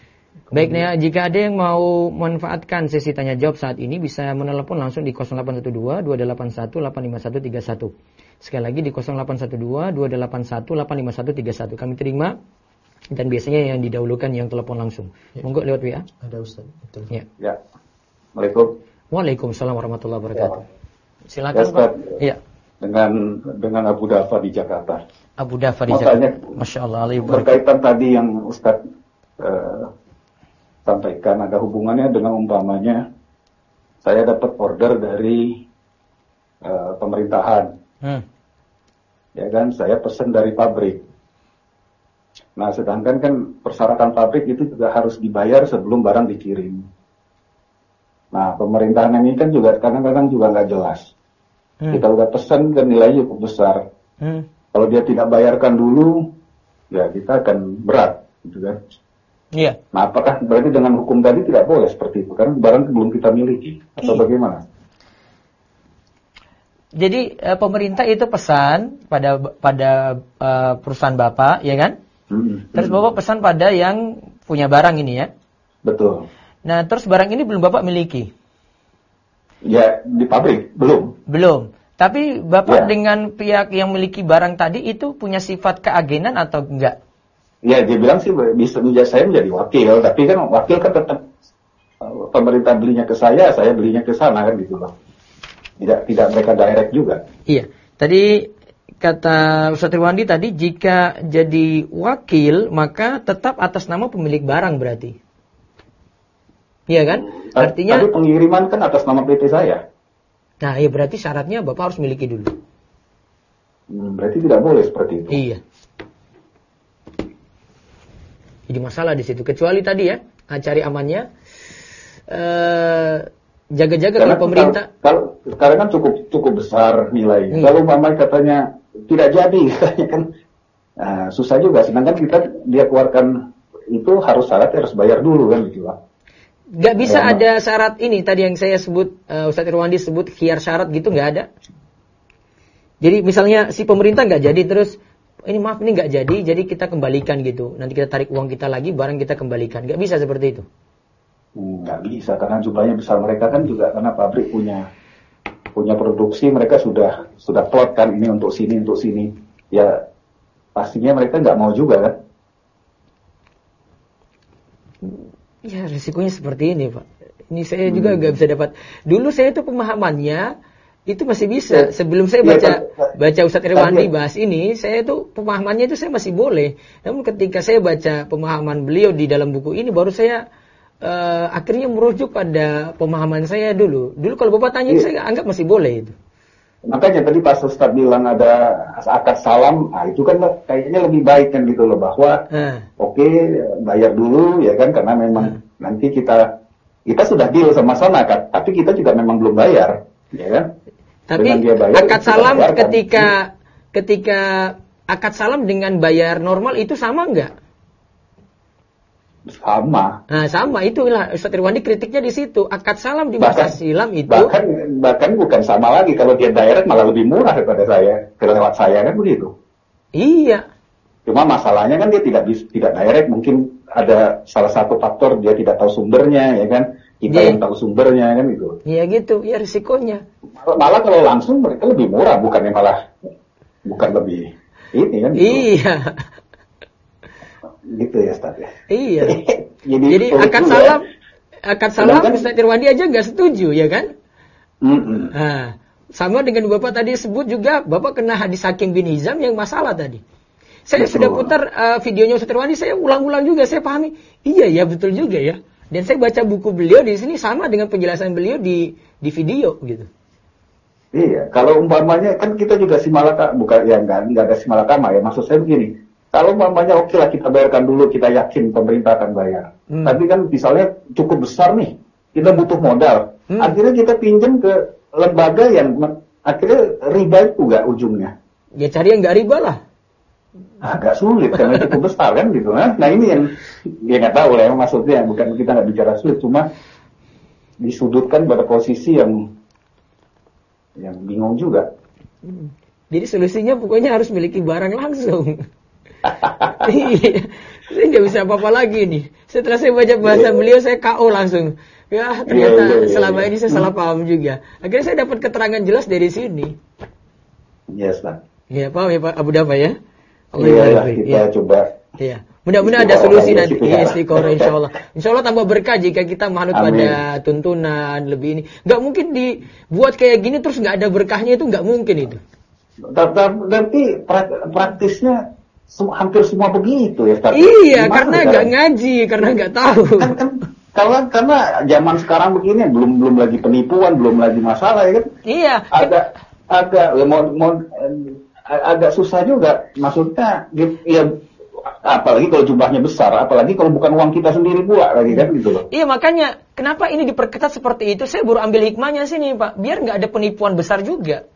Baik, nah, jika ada yang mau memanfaatkan sesi tanya jawab saat ini bisa menelepon langsung di 0812 281 85131. Sekali lagi di 0812 281 85131. Kami terima dan biasanya yang didahulukan yang telepon langsung. Ya. Monggo lewat WA. Ada Ustaz. Betul. Ya. Ya. Assalamualaikum. Waalaikumsalam warahmatullahi wabarakatuh. Silakan Ya, Ustaz. Pak. Iya. Dengan Abu Dafa di Jakarta. Abu Dafa di Mau Jakarta. tanya, Masya Allah. berkaitan tadi yang Ustaz sampaikan, ada hubungannya dengan umpamanya saya dapat order dari pemerintahan. Ya kan, saya pesan dari pabrik. Nah, sedangkan kan persyaratan pabrik itu juga harus dibayar sebelum barang dikirim. Nah, pemerintahan ini kan juga kadang-kadang juga nggak jelas. Kita udah pesan dan nilainya cukup besar. Kalau dia tidak bayarkan dulu, ya kita akan berat, gitu kan? Iya. Nah, apakah berarti dengan hukum tadi tidak boleh seperti itu? Karena barang belum kita miliki, atau bagaimana? Jadi pemerintah itu pesan pada perusahaan Bapak, ya kan? Terus Bapak pesan pada yang punya barang ini ya? Betul. Nah, terus barang ini belum Bapak miliki? Ya, di pabrik, belum. Belum. Tapi Bapak Ya. dengan pihak yang memiliki barang tadi itu punya sifat keagenan atau enggak? Ya, dia bilang sih bisa saya menjadi wakil, tapi kan wakil kan tetap pemerintah belinya ke saya belinya ke sana kan gitu loh. Tidak mereka direct juga. Iya. Tadi kata Ustaz Irwandi tadi jika jadi wakil maka tetap atas nama pemilik barang berarti. Iya kan? Artinya tapi pengiriman kan atas nama PT saya. Nah, ya berarti syaratnya Bapak harus miliki dulu. Berarti tidak boleh seperti itu. Iya. Jadi masalah di situ. Kecuali tadi ya, cari amannya. Jaga-jaga kalau pemerintah. Kalau sekarang kan cukup besar nilainya. Kalau mama katanya tidak jadi, katanya kan susah juga. Sedangkan dia keluarkan itu syaratnya harus bayar dulu kan gitu lah. Gak bisa ada syarat ini tadi yang saya sebut, Ustaz Irwandi sebut khiyar syarat gitu, nggak ada. Jadi misalnya si pemerintah nggak jadi terus ini nggak jadi kita kembalikan gitu. Nanti kita tarik uang kita lagi, barang kita kembalikan. Nggak bisa seperti itu. Nggak bisa karena jumlahnya besar. Mereka kan juga karena pabrik punya produksi, mereka sudah plot kan ini untuk sini. Ya pastinya mereka nggak mau juga kan. Ya resikonya seperti ini Pak. Ini saya juga nggak bisa dapat. Dulu saya itu pemahamannya itu masih bisa. Sebelum saya baca Ustaz Irwandi bahas ini, saya itu pemahamannya itu saya masih boleh. Namun ketika saya baca pemahaman beliau di dalam buku ini, baru saya akhirnya merujuk pada pemahaman saya dulu. Dulu kalau Bapak tanya, saya anggap masih boleh itu. Makanya tadi pas Ustaz bilang ada akad salam, itu kan kayaknya lebih baik kan gitu loh, bahwa oke, bayar dulu ya kan, karena memang nanti kita sudah deal sama sana kan, tapi kita juga memang belum bayar, ya kan? Tapi bayar, akad salam ketika akad salam dengan bayar normal itu sama enggak? Sama. Nah, sama itulah Ustaz Irwandi kritiknya di situ. Akad salam di masa silam itu bahkan bukan sama lagi, kalau dia direct malah lebih murah daripada saya, lewat saya kan begitu. Iya. Cuma masalahnya kan dia tidak direct, mungkin ada salah satu faktor dia tidak tahu sumbernya ya kan. Kita yang tahu sumbernya kan gitu. Iya gitu, ya risikonya. Malah kalau langsung mereka lebih murah, bukan lebih ini kan gitu. Iya. Gitu ya Ustaz ya. Iya. Jadi akad salam Ustaz Irwandi aja nggak setuju ya kan? Nah, sama dengan Bapak tadi sebut juga Bapak kena hadis Hakim bin Hizam yang masalah tadi. Saya sudah putar videonya Ustaz Irwandi, saya ulang-ulang juga, saya pahami. Iya ya betul juga ya. Dan saya baca buku beliau di sini sama dengan penjelasan beliau di video gitu. Iya, kalau umpamanya kan kita juga simalakama, bukan ya nggak ada simalakama ya, maksud saya begini. Kalau umpamanya oke lah kita bayarkan dulu, kita yakin pemerintah akan bayar. Tapi kan misalnya cukup besar nih, kita butuh modal. Akhirnya kita pinjam ke lembaga yang akhirnya riba itu nggak ujungnya. Ya cari yang nggak riba lah. Agak sulit karena cukup besar kan gitu. Nah ini yang dia nggak tahu lah ya, maksudnya bukan kita nggak bicara sulit, cuma disudutkan pada posisi yang bingung juga. Jadi solusinya pokoknya harus miliki barang langsung. Iya. Saya nggak bisa apa-apa lagi nih. Setelah saya baca bahasa beliau, saya KO langsung. Ya, ternyata selama ini saya salah paham juga. Akhirnya saya dapat keterangan jelas dari sini. Yes, Pak. Iya, paham ya Pak Abu Dafa ya? Iya, kita coba. Iya. Mudah-mudahan ada solusi nanti. Iya, istiqoroh insyaallah. Insyaallah tambah berkah jika kita menganut pada tuntunan lebih ini. Nggak mungkin dibuat kayak gini terus nggak ada berkahnya, itu nggak mungkin itu. Tapi praktisnya hampir semua begitu ya, Ustaz. Iya, karena nggak ngaji, karena nggak tahu. Karena zaman sekarang begini belum lagi penipuan, belum lagi masalah ya kan. Iya. Agak susah juga, maksudnya ya, apalagi kalau jumlahnya besar, apalagi kalau bukan uang kita sendiri pula lagi kan gitu loh. Iya, makanya kenapa ini diperketat seperti itu? Saya baru ambil hikmahnya sini Pak, biar nggak ada penipuan besar juga.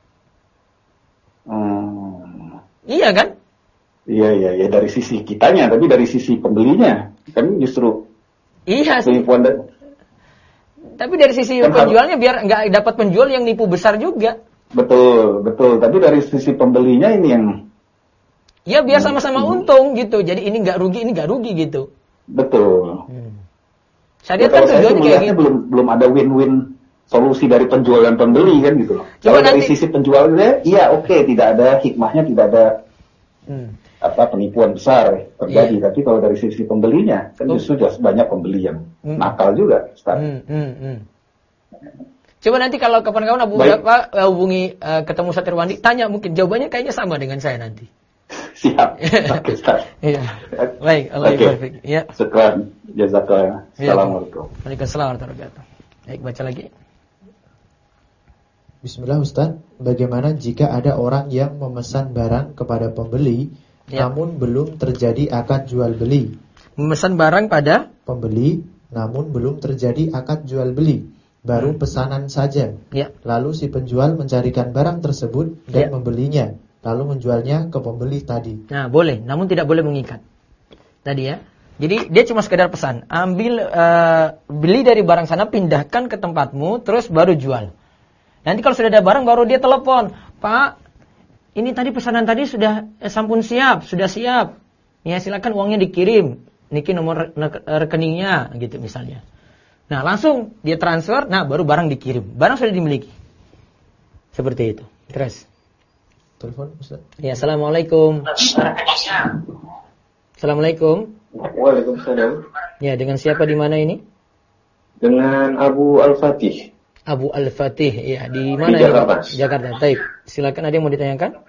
Iya kan? Iya dari sisi kitanya, tapi dari sisi pembelinya kan justru iya penipuan. Tapi dari sisi penjualnya biar nggak dapat penjual yang nipu besar juga. Betul. Tapi dari sisi pembelinya ini yang ya biar sama-sama untung gitu. Jadi ini nggak rugi gitu. Betul. Syariat kan tujuannya kayak gitu. Belum ada win-win solusi dari penjual dan pembeli kan gitu loh. Kalau dari sisi penjualnya, iya oke, tidak ada hikmahnya, tidak ada penipuan besar terjadi. Iya. Tapi kalau dari sisi pembelinya, kan justru banyak pembeli yang nakal juga. Coba nanti kalau kapan-kapan Abu Dafa hubungi ketemu Ustaz Irwandi, tanya, mungkin jawabannya kayaknya sama dengan saya nanti. Siap. Oke, Ustaz. Iya. Baik, Allah baik. Ya. Sekian, jazakallah. Assalamualaikum. Waalaikumsalam warahmatullahi wabarakatuh. Baik, baca lagi. Bismillah Ustaz, bagaimana jika ada orang yang memesan barang kepada pembeli, namun belum terjadi akad jual beli? Memesan barang pada pembeli, namun belum terjadi akad jual beli, baru pesanan saja. Lalu si penjual mencarikan barang tersebut dan membelinya, lalu menjualnya ke pembeli tadi. Nah, boleh, namun tidak boleh mengikat. Tadi ya. Jadi dia cuma sekedar pesan, beli dari barang sana, pindahkan ke tempatmu, terus baru jual. Nanti kalau sudah ada barang baru dia telepon, Pak, ini tadi pesanan tadi sudah sampun siap, sudah siap. Ya silakan uangnya dikirim, niki nomor rekeningnya gitu misalnya. Nah langsung dia transfer, nah baru barang dikirim, barang sudah dimiliki. Seperti itu. Terus. Telepon Ustaz. Ya, assalamualaikum. Assalamualaikum. Waalaikumsalam. Ya, dengan siapa di mana ini? Dengan Abu Al-Fatih. Abu Al-Fatih, ya, di mana di Jakarta. Ini? Jakarta. Baik, silakan, ada yang mau ditanyakan?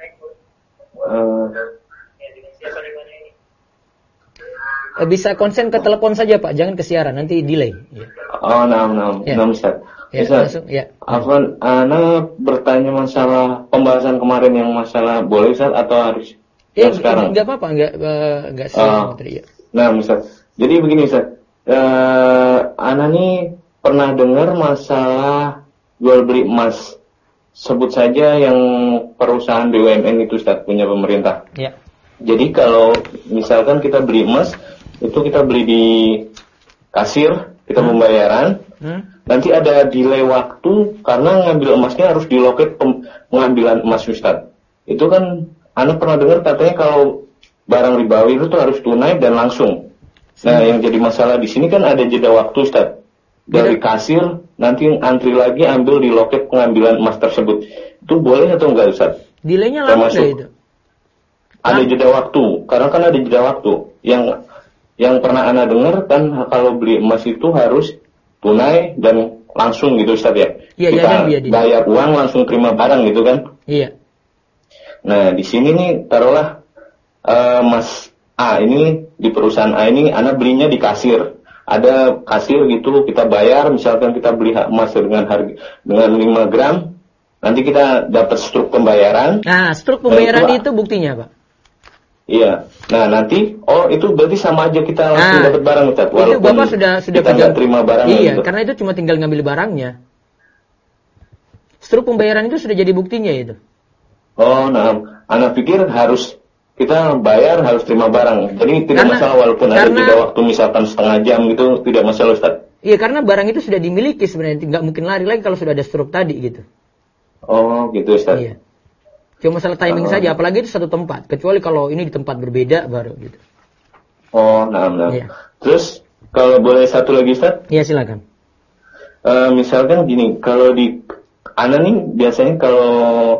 Bisa konsen ke telepon saja Pak, jangan ke siaran, nanti delay. Ya. Ustaz. Ya, langsung, ya. Ana bertanya masalah pembahasan kemarin yang masalah boleh Ustaz atau harus sekarang? Enggak apa-apa, enggak sesuai materi ya. Nah, Ustaz. Jadi begini Ustaz. Ana nih pernah dengar masalah jual beli emas. Sebut saja yang perusahaan BUMN itu Ustaz, punya pemerintah. Ya. Jadi kalau misalkan kita beli emas, itu kita beli di kasir, kita pembayaran. Nanti ada delay waktu karena ngambil emasnya harus di loket pengambilan emas Ustaz. Itu kan Anda pernah dengar katanya kalau barang ribawi itu tuh harus tunai dan langsung. Nah, yang jadi masalah di sini kan ada jeda waktu Ustaz. Dari kasir, nanti antri lagi ambil di loket pengambilan emas tersebut. Itu boleh atau enggak Ustaz? Delaynya lama itu? Ada jeda waktu, karena kan ada jeda waktu. Yang pernah Anda dengar kan kalau beli emas itu harus tunai dan langsung gitu Ustaz ya. Iya, kita bayar uang langsung terima barang gitu kan. Iya. Nah, di sini nih taruhlah Mas A ini di perusahaan A ini Anda belinya di kasir. Ada kasir gitu, kita bayar, misalkan kita beli emas dengan 5 gram, nanti kita dapat struk pembayaran. Nah, struk pembayaran itu buktinya, Pak. Iya. Nah, nanti itu berarti sama aja kita langsung dapat barang Ustaz. Walaupun Bapak sudah kita nggak terima barang. Iya, gitu. Karena itu cuma tinggal ngambil barangnya. Struk pembayaran itu sudah jadi buktinya itu. Oh, nah, Anda pikir harus kita bayar harus terima barang. Jadi tidak masalah walaupun ada jeda waktu misalkan setengah jam gitu, tidak masalah Ustaz. Iya, karena barang itu sudah dimiliki sebenarnya, nggak mungkin lari lagi kalau sudah ada struk tadi gitu. Oh, gitu Ustaz. Iya. Cuma masalah timing saja, apalagi itu satu tempat. Kecuali kalau ini di tempat berbeda baru gitu. Oh, nah. Iya. Terus kalau boleh satu lagi Ustaz? Iya, silakan. Misalkan gini, kalau di Ana nih biasanya kalau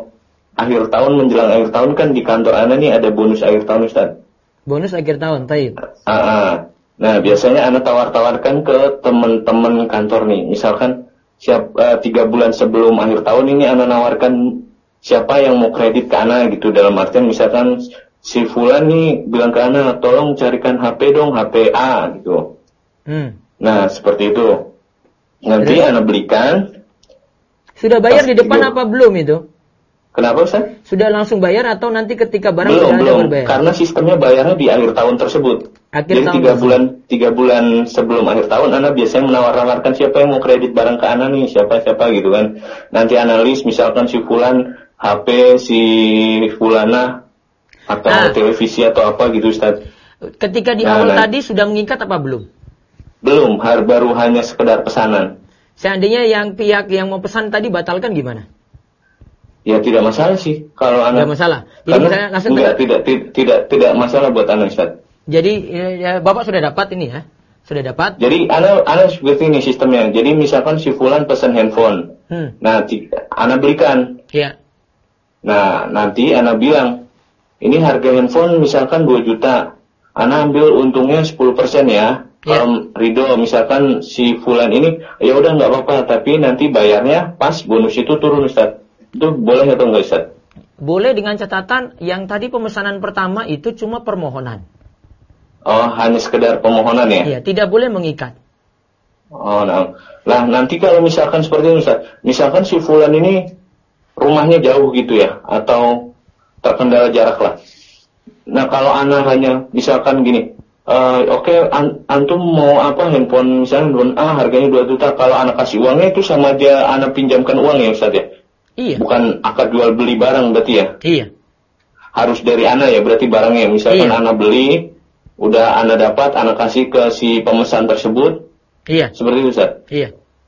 akhir tahun menjelang akhir tahun kan di kantor Ana nih ada bonus akhir tahun Ustaz. Bonus akhir tahun, taib. Nah, biasanya Ana tawar-tawarkan ke teman-teman kantor nih. Misalkan 3 bulan sebelum akhir tahun ini Ana nawarkan siapa yang mau kredit ke Ana gitu. Dalam artian misalkan si Fulan nih bilang ke Ana, tolong carikan HP dong, HP A gitu. Nah, seperti itu. Nanti Ana belikan. Sudah bayar di depan apa belum itu? Kenapa Ustaz? Sudah langsung bayar atau nanti ketika barang sudah ada berbayar? Karena sistemnya bayarnya di akhir tahun tersebut. Jadi 3 bulan sebelum akhir tahun Ana biasanya menawarkan siapa yang mau kredit barang ke Ana nih, siapa gitu kan. Nanti analis misalkan si Fulan HP, si Fulana atau televisi atau apa gitu Ustaz. Ketika di awal tadi sudah mengikat apa belum? Belum, baru hanya sekedar pesanan. Seandainya yang pihak yang mau pesan tadi batalkan gimana? Ya tidak masalah sih kalau Ana. Tidak masalah. Jadi misalnya langsung tidak masalah buat Ana Ustaz. Jadi ya, Bapak sudah dapat ini ya? Sudah dapat? Jadi Ana seperti ini sistemnya. Jadi misalkan si Fulan pesan handphone. Nah, Ana belikan. Iya. Nah, nanti Ana bilang, ini harga handphone misalkan 2 juta. Ana ambil untungnya 10% ya. Kalau Ridho misalkan si Fulan ini, ya udah nggak apa-apa, tapi nanti bayarnya pas bonus itu turun Ustaz. Itu boleh atau enggak Ustaz? Boleh dengan catatan yang tadi pemesanan pertama itu cuma permohonan. Oh, hanya sekedar permohonan ya? Iya, tidak boleh mengikat. Oh, nah. Lah, nanti kalau misalkan seperti ini Ustaz, misalkan si Fulan ini rumahnya jauh gitu ya, atau terkendala jarak lah. Nah, kalau Ana hanya misalkan gini, oke, antum mau apa handphone misalnya handphone A harganya 2 juta, kalau Ana kasih uangnya itu sama aja Ana pinjamkan uang ya Ustaz ya? Iya. Bukan akad jual beli barang berarti ya? Iya. Harus dari Ana ya berarti barangnya. Misalkan Ana beli, udah Ana dapat, Ana kasih ke si pemesan tersebut. Iya. Seperti itu Ustaz? Iya.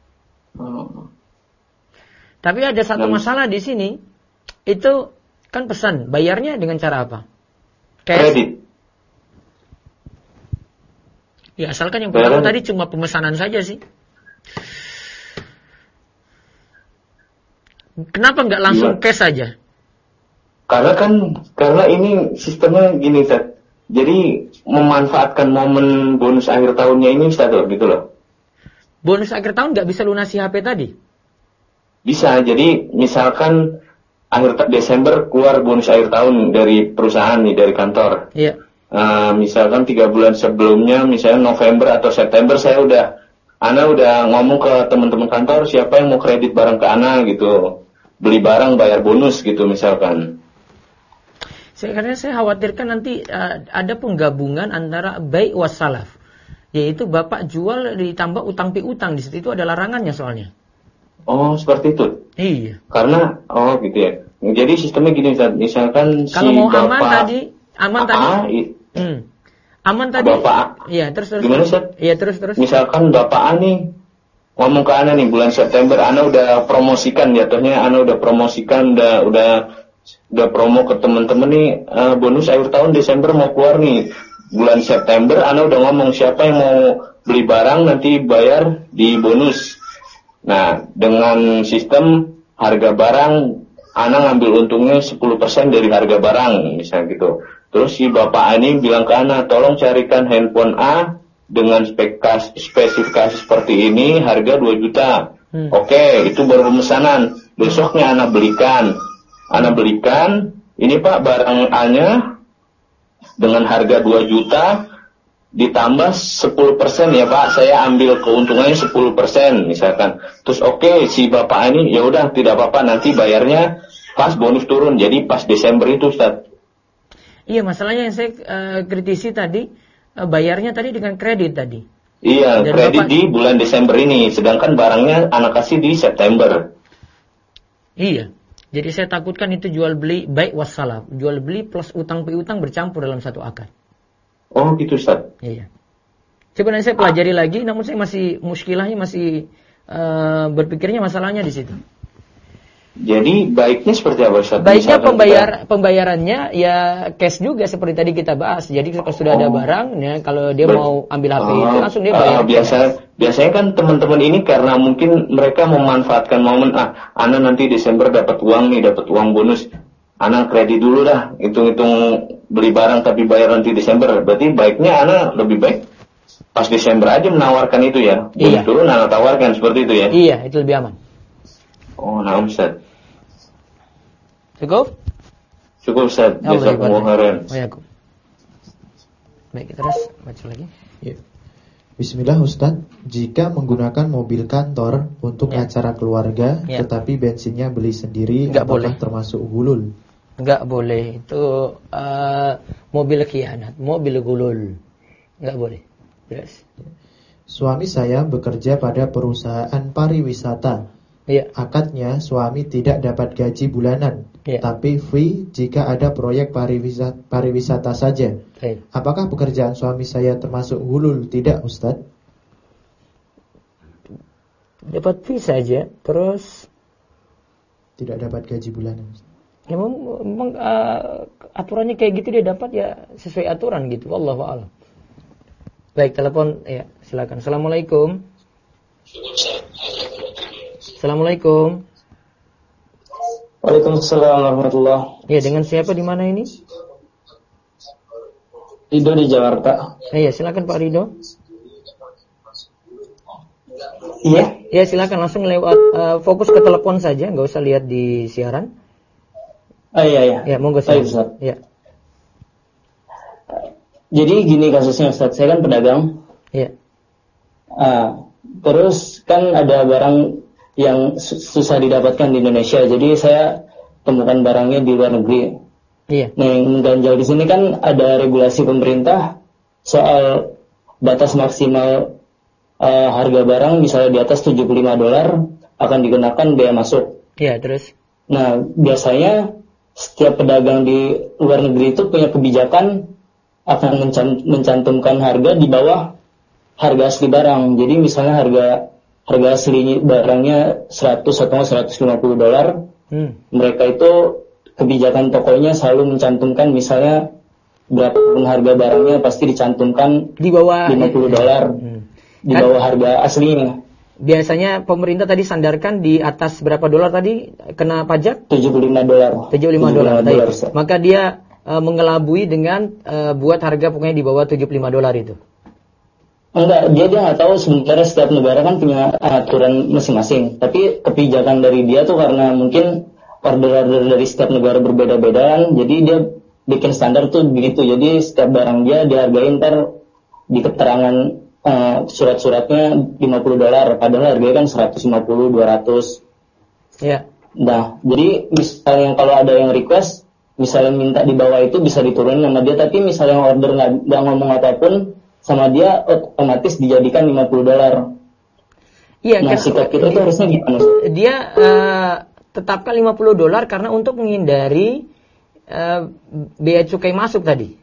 Tapi ada satu masalah di sini. Itu kan pesan, bayarnya dengan cara apa? Kredit. Ya asalkan yang pertama tadi cuma pemesanan saja sih. Kenapa nggak langsung cash saja? Karena ini sistemnya gini Ustaz. Jadi memanfaatkan momen bonus akhir tahunnya ini Ustaz gitu loh. Bonus akhir tahun nggak bisa lunasi HP tadi? Bisa. Jadi misalkan akhir Desember keluar bonus akhir tahun dari perusahaan nih, dari kantor. Iya. Misalkan 3 bulan sebelumnya, misalnya November atau September Ana udah ngomong ke teman-teman kantor siapa yang mau kredit barang ke Ana gitu. Beli barang bayar bonus gitu misalkan. Karena saya khawatirkan nanti ada penggabungan antara bai' was salaf. Yaitu Bapak jual ditambah utang piutang, di situ itu ada larangannya soalnya. Oh, seperti itu. Iya. Karena gitu ya. Jadi sistemnya gini Ustaz, misalkan kalau si mau Bapak aman tadi. Bapak. Iya, terus. Gimana Ustaz? Iya, terus. Misalkan Bapak nih ngomong ke Ana nih bulan September Ana udah promosikan jatuhnya, Ana udah promosikan udah promo ke teman-teman nih, bonus akhir tahun Desember mau keluar nih. Bulan September Ana udah ngomong siapa yang mau beli barang nanti bayar di bonus. Nah, dengan sistem harga barang Ana ngambil untungnya 10% dari harga barang misalnya gitu. Terus si Bapak ini bilang ke Ana, tolong carikan handphone A dengan spesifikasi seperti ini, harga 2 juta. Oke, itu baru pemesanan. Besoknya Ana belikan, ini Pak barang A-nya dengan harga 2 juta ditambah 10% ya Pak, saya ambil keuntungannya 10% misalkan. Terus oke, si Bapak ini ya udah tidak apa-apa, nanti bayarnya pas bonus turun, jadi pas Desember itu Ustaz. Iya, masalahnya yang saya kritisi tadi, bayarnya tadi dengan kredit tadi. Iya, dan kredit Bapak di bulan Desember ini, sedangkan barangnya anak kasih di September. Iya, jadi saya takutkan itu jual beli bai' was salaf, jual beli plus utang piutang bercampur dalam satu akad. Oh gitu Ustaz. Iya. Sebenarnya saya pelajari lagi, namun saya masih muskilahnya masih berpikirnya masalahnya di situ. Jadi baiknya seperti apa Ustaz? Baiknya pembayarannya ya cash juga seperti tadi kita bahas. Jadi kalau sudah ada barang, ya kalau dia mau ambil HP itu langsung dia bayar. Biasanya kan teman-teman ini karena mungkin mereka memanfaatkan momen, Ana nanti Desember dapat uang bonus, Ana kredit dulu dah, hitung-hitung beli barang tapi bayar nanti Desember. Berarti baiknya Ana lebih baik pas Desember aja menawarkan itu ya. Bonus dulu Ana tawarkan seperti itu ya. Iya, itu lebih aman. Oh, nah Ustaz. Cukup Ustaz. Jazakumullah khairan. Baik, terus baca lagi. Ya. Bismillah Ustaz, jika menggunakan mobil kantor untuk acara keluarga, tetapi bensinnya beli sendiri, enggak boleh. Termasuk gulul? Enggak boleh. Itu mobil khianat, mobil gulul. Enggak boleh. Yes. Suami saya bekerja pada perusahaan pariwisata. Akadnya suami tidak dapat gaji bulanan, tapi fee jika ada proyek pariwisata saja. Apakah pekerjaan suami saya termasuk hulul? Tidak Ustaz. Dapat fee saja, terus tidak dapat gaji bulanan. Ya memang aturannya kayak gitu, dia dapat ya sesuai aturan gitu. Wallahu a'lam. Baik, telepon ya, silakan. Assalamualaikum. Assalamualaikum. Waalaikumsalam warahmatullahi. Ya, dengan siapa di mana ini? Rido di Jakarta. Ya, silakan Pak Rido. Iya. Ya, silakan langsung lewat fokus ke telepon saja, nggak usah lihat di siaran. Iya. Ya, monggo silakan. Ya. Jadi gini kasusnya Ustaz, saya kan pedagang. Iya. Terus kan ada barang yang susah didapatkan di Indonesia, jadi saya temukan barangnya di luar negeri. Iya. Nah, yang mengganjal di sini kan ada regulasi pemerintah soal batas maksimal harga barang, misalnya di atas $75 akan dikenakan bea masuk. Iya, terus? Nah, biasanya setiap pedagang di luar negeri itu punya kebijakan akan mencantumkan harga di bawah harga asli barang. Jadi misalnya harga asli barangnya 100 atau $150, mereka itu kebijakan tokonya selalu mencantumkan misalnya berapapun harga barangnya pasti dicantumkan di bawah $50 di bawah harga aslinya. Biasanya pemerintah tadi sandarkan di atas berapa dolar tadi kena pajak? $75. $75. Maka dia mengelabui dengan buat harga pokoknya di bawah $75 itu. Enggak, dia nggak tahu sebenarnya setiap negara kan punya aturan masing-masing. Tapi kebijakan dari dia tuh karena mungkin order-order dari setiap negara berbeda-beda, jadi dia bikin standar tuh begitu. Jadi setiap barang dia dihargain ntar di keterangan surat-suratnya $50, padahal harganya kan 150, 200. Ya. Nah, jadi misalnya kalau ada yang request, misalnya minta di bawah itu bisa diturunin sama dia, tapi misalnya order nggak ngomong apapun sama dia, otomatis dijadikan $50. Iya, nah, sikap kita itu harusnya gimana? Dia tetapkan $50 karena untuk menghindari bea cukai masuk tadi.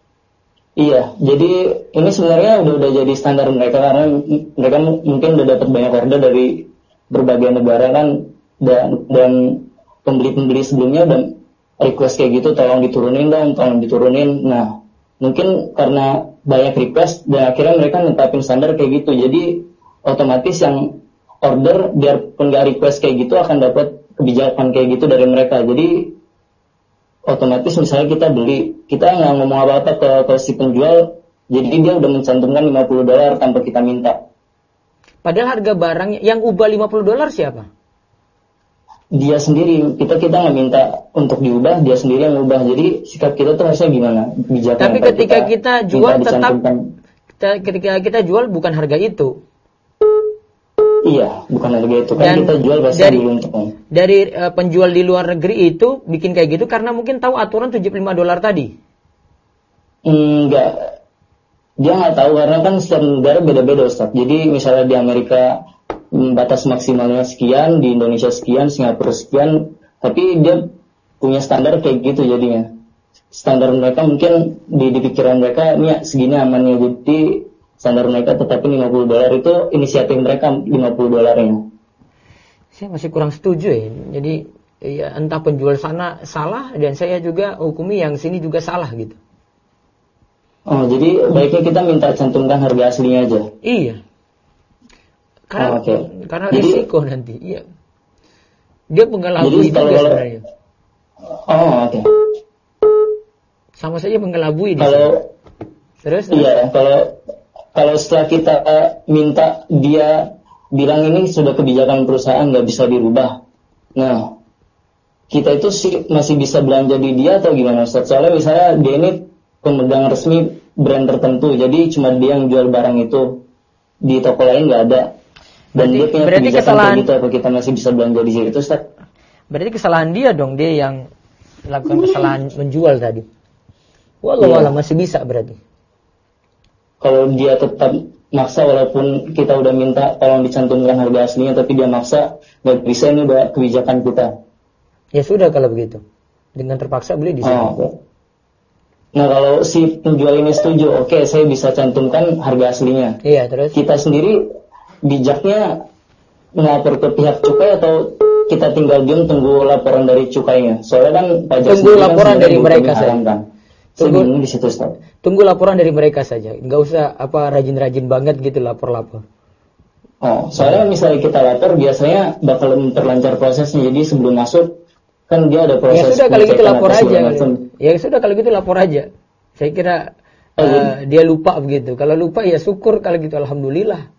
Iya, jadi ini sebenarnya udah jadi standar mereka karena mereka mungkin udah dapat banyak order dari berbagai negara kan, dan pembeli-pembeli sebelumnya udah request kayak gitu, tolong diturunin dong, tolong diturunin. Nah, mungkin karena banyak request dan akhirnya mereka netapin standar kayak gitu, jadi otomatis yang order biarpun gak request kayak gitu akan dapat kebijakan kayak gitu dari mereka. Jadi otomatis misalnya kita beli, kita nggak ngomong apa-apa ke si penjual, jadi dia udah mencantumkan $50 tanpa kita minta. Padahal harga barang yang ubah $50 siapa? Dia sendiri, kita nggak minta untuk diubah, dia sendiri yang ubah. Jadi sikap kita tuh harusnya gimana? Kebijakan. Tapi ketika kita jual tetap, ketika kita jual bukan harga itu. Iya, bukan harga itu. Kan kita jual pasti dulu untungnya. Dari penjual di luar negeri itu bikin kayak gitu karena mungkin tahu aturan $75 tadi. Enggak. Dia nggak tahu karena kan setiap negara beda-beda, Ustaz. Jadi misalnya di Amerika batas maksimalnya sekian, di Indonesia sekian, Singapura sekian, tapi dia punya standar kayak gitu jadinya. Standar mereka mungkin di pikiran mereka ini segini amannya, jadi standar mereka tetapin $50 itu inisiatif mereka $50-nya. Saya masih kurang setuju ya. Jadi ya entah penjual sana salah dan saya juga hukumi yang sini juga salah gitu. Oh, jadi baiknya kita minta cantumkan harga aslinya aja. Iya. Karena karena Jadi- risiko nanti. Iya. Dia mengelabui Jadi kalau- juga sebenarnya. Oh, oke. Sama saja mengelabui di sini. Kalau Terus? iya, kalau setelah kita minta dia bilang ini sudah kebijakan perusahaan nggak bisa dirubah. Nah, kita itu masih bisa belanja di dia atau gimana Ustaz? Soalnya misalnya dia ini pemegang resmi brand tertentu, jadi cuma dia yang jual barang itu, di toko lain nggak ada. Dan dia punya berarti kebijakan kesalahan- kayak gitu, apa kita masih bisa belanja di situ Ustaz? Berarti kesalahan dia dong, dia yang melakukan kesalahan menjual tadi. Wallahu Iya. a'lam, masih bisa berarti. Kalau dia tetap maksa walaupun kita udah minta tolong dicantumkan harga aslinya, tapi dia maksa, nggak bisa, ini udah kebijakan kita. Ya sudah kalau begitu. Dengan terpaksa beli di sini. Oh, oke. Nah kalau si penjual ini setuju, oke saya bisa cantumkan harga aslinya. Iya, terus Kita sendiri bijaknya melapor ke pihak cukai atau kita tinggal diam tunggu laporan dari cukainya? Soalnya kan pajak Tunggu sendiri kan laporan sebenarnya dari hukum mereka saja. diharamkan. Saya Tunggu- bingung di situ Ustaz. tunggu laporan dari mereka saja. Nggak usah apa rajin-rajin banget gitu lapor-lapor. Oh, soalnya misalnya kita lapor biasanya bakal memperlancar prosesnya. Jadi sebelum masuk kan dia ada Ya proses. sudah kalau gitu pengecekan lapor apa aja. segala macam. Ya sudah kalau gitu lapor aja. Saya kira dia lupa begitu. Kalau lupa ya syukur, kalau gitu alhamdulillah.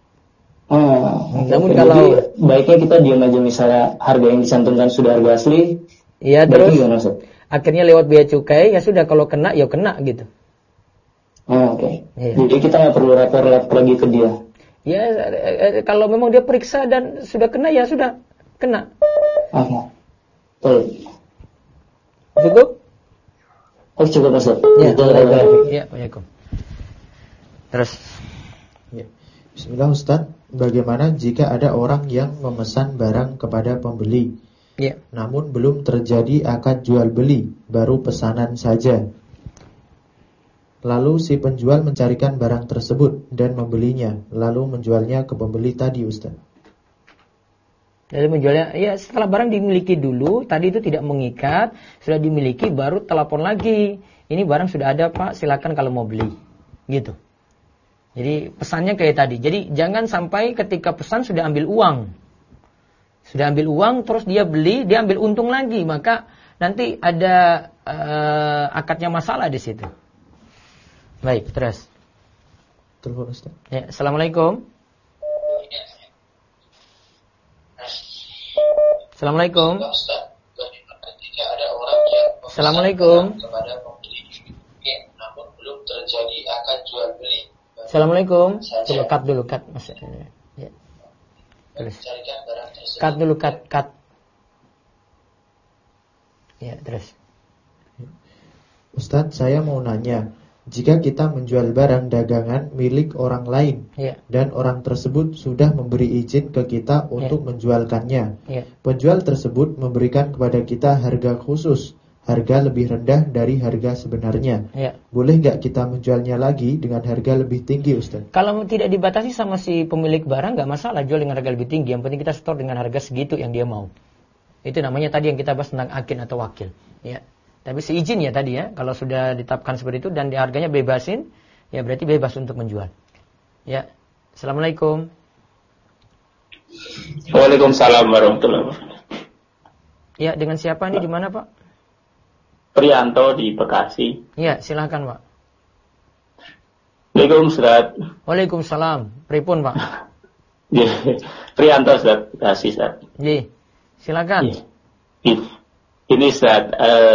Oh, Namun oke. kalau- Jadi, baiknya kita diam aja misalnya harga yang dicantumkan sudah harga asli. Ya Baiknya terus gimana, Ustaz? akhirnya lewat bea cukai ya sudah, kalau kena ya kena gitu. Oh, oke. Iya. Jadi kita nggak perlu lapor lagi ke dia. Ya kalau memang dia periksa dan sudah kena ya sudah kena. Oke. Baik. Cukup? Oh, cukup Ustaz. Ya, Itu- ya, Waalaikumsalam. Terus Ya. Bismillah Ustaz, bagaimana jika ada orang yang memesan barang kepada pembeli, ya. namun belum terjadi akad jual beli, baru pesanan saja. Lalu si penjual mencarikan barang tersebut dan membelinya, lalu menjualnya ke pembeli tadi Ustaz. Jadi menjualnya, ya setelah barang dimiliki dulu, tadi itu tidak mengikat, sudah dimiliki baru telepon lagi. Ini barang sudah ada Pak, silakan kalau mau beli. Gitu. Jadi pesannya kayak tadi. Jadi jangan sampai ketika pesan sudah ambil uang. Sudah ambil uang terus dia beli, dia ambil untung lagi, maka nanti ada akadnya masalah di situ. Baik, terus. Telepon Ustaz. Ya, Assalamualaikum. Assalamualaikum. Assalamualaikum. Assalamualaikum. Coba cut dulu, cut. Ya. Terus. Cut dulu, cut. Ya, terus. Ustadz, saya mau nanya, jika kita menjual barang dagangan milik orang lain Ya, dan orang tersebut sudah memberi izin ke kita untuk menjualkannya, ya. penjual tersebut memberikan kepada kita harga khusus, harga lebih rendah dari harga sebenarnya. Ya. Boleh nggak kita menjualnya lagi dengan harga lebih tinggi, Ustadz? Kalau tidak dibatasi sama si pemilik barang, nggak masalah jual dengan harga lebih tinggi. Yang penting kita store dengan harga segitu yang dia mau. Itu namanya tadi yang kita bahas tentang agen atau wakil. Ya. Tapi seizin ya tadi ya. Kalau sudah ditetapkan seperti itu dan di harganya bebasin, ya berarti bebas untuk menjual. Ya. Assalamualaikum. Waalaikumsalam warahmatullahi wabarakatuh. Ya, dengan siapa nih, di mana Pak? Prianto di Bekasi. Ya, silakan Pak. Assalamualaikum Ustaz. Waalaikumsalam. Pripun Pak? Prianto Ustaz, Bekasi Ustaz. Ji, silakan. Ini Ustaz,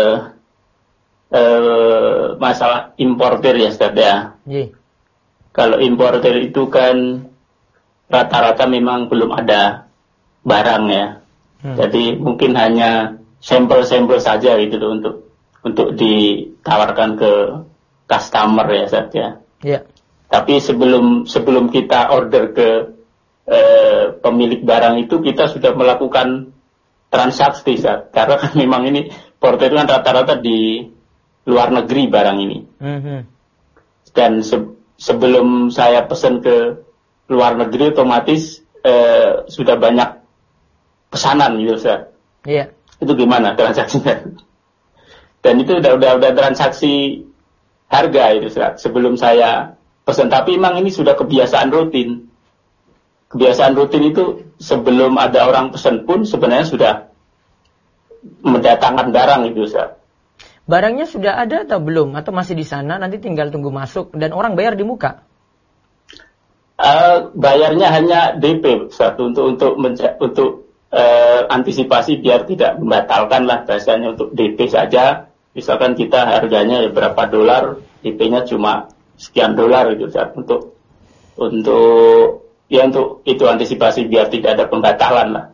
masalah importer ya Ustaz ya. Ji. Kalau importer itu kan rata-rata memang belum ada barang ya. Jadi mungkin hanya sampel-sampel saja gitu loh untuk ditawarkan ke customer ya Ustaz ya. Ya. Tapi sebelum kita order ke pemilik barang itu kita sudah melakukan transaksi Ustaz. Karena kan memang ini importer itu kan rata-rata di luar negeri barang ini. Dan sebelum saya pesan ke luar negeri otomatis sudah banyak pesanan gitu Ustaz. Iya. Itu gimana transaksinya? Dan itu udah transaksi harga itu Ustaz, sebelum saya pesan. Tapi memang ini sudah kebiasaan rutin. Kebiasaan rutin itu sebelum ada orang pesan pun sebenarnya sudah mendatangkan barang itu Ustaz. Barangnya sudah ada atau belum? Atau masih di sana, nanti tinggal tunggu masuk dan orang bayar di muka? Bayarnya hanya DP Ustaz, untuk antisipasi biar tidak membatalkan lah bahasanya, untuk DP saja. Misalkan kita harganya berapa dolar, DP-nya cuma sekian dolar gitu Ustaz, untuk itu antisipasi biar tidak ada pembatalan lah.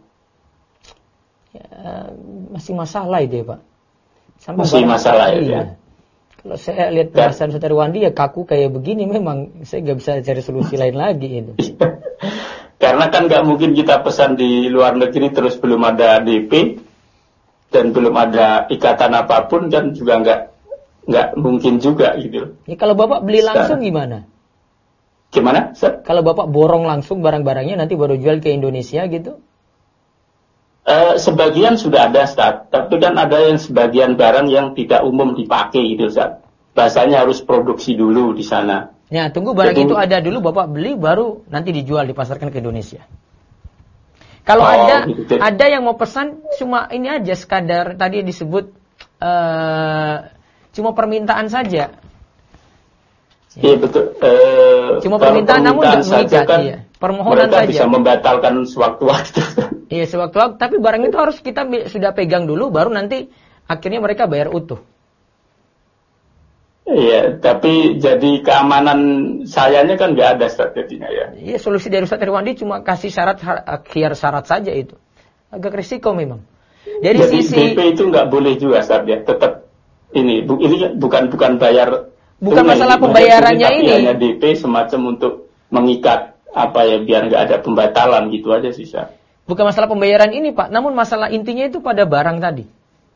Ya, masih masalah itu ya Pak. Masih masalah ya. Iya. Kalau saya lihat perasaan Ustaz Irwandi ya kaku kayak begini, memang saya nggak bisa cari solusi lain lagi itu. Karena kan nggak mungkin kita pesan di luar negeri terus belum ada DP dan belum ada ikatan apapun, kan juga nggak mungkin juga gitu. Ya, kalau Bapak beli langsung gimana? Gimana? Kalau Bapak borong langsung barang-barangnya nanti baru jual ke Indonesia gitu? Sebagian sudah ada Ustaz, tapi kan ada yang sebagian barang yang tidak umum dipakai gitu Ustaz. Bahasanya harus produksi dulu di sana. Ya, tunggu barang itu ada dulu, Bapak beli baru nanti dijual, dipasarkan ke Indonesia. Kalau ada yang mau pesan cuma ini aja sekadar tadi disebut cuma permintaan saja. Iya betul. Cuma permintaan namun tidak mengikat. Kan, iya. Permohonan mereka saja. Bisa membatalkan sewaktu-waktu. Iya sewaktu-waktu. Tapi barang itu harus kita sudah pegang dulu, baru nanti akhirnya mereka bayar utuh. Iya, tapi jadi keamanan sayanya kan nggak ada strateginya ya. Iya, solusi dari Ustaz Irwandi cuma kasih syarat saja itu. Agak risiko memang. Jadi sisi DP itu nggak boleh juga Ustaz ya. Tetap ini bukan bayar. Bukan masalah pembayarannya ini. Hanya DP semacam untuk mengikat biar nggak ada pembatalan gitu aja sih Ustaz. Bukan masalah pembayaran ini Pak, namun masalah intinya itu pada barang tadi.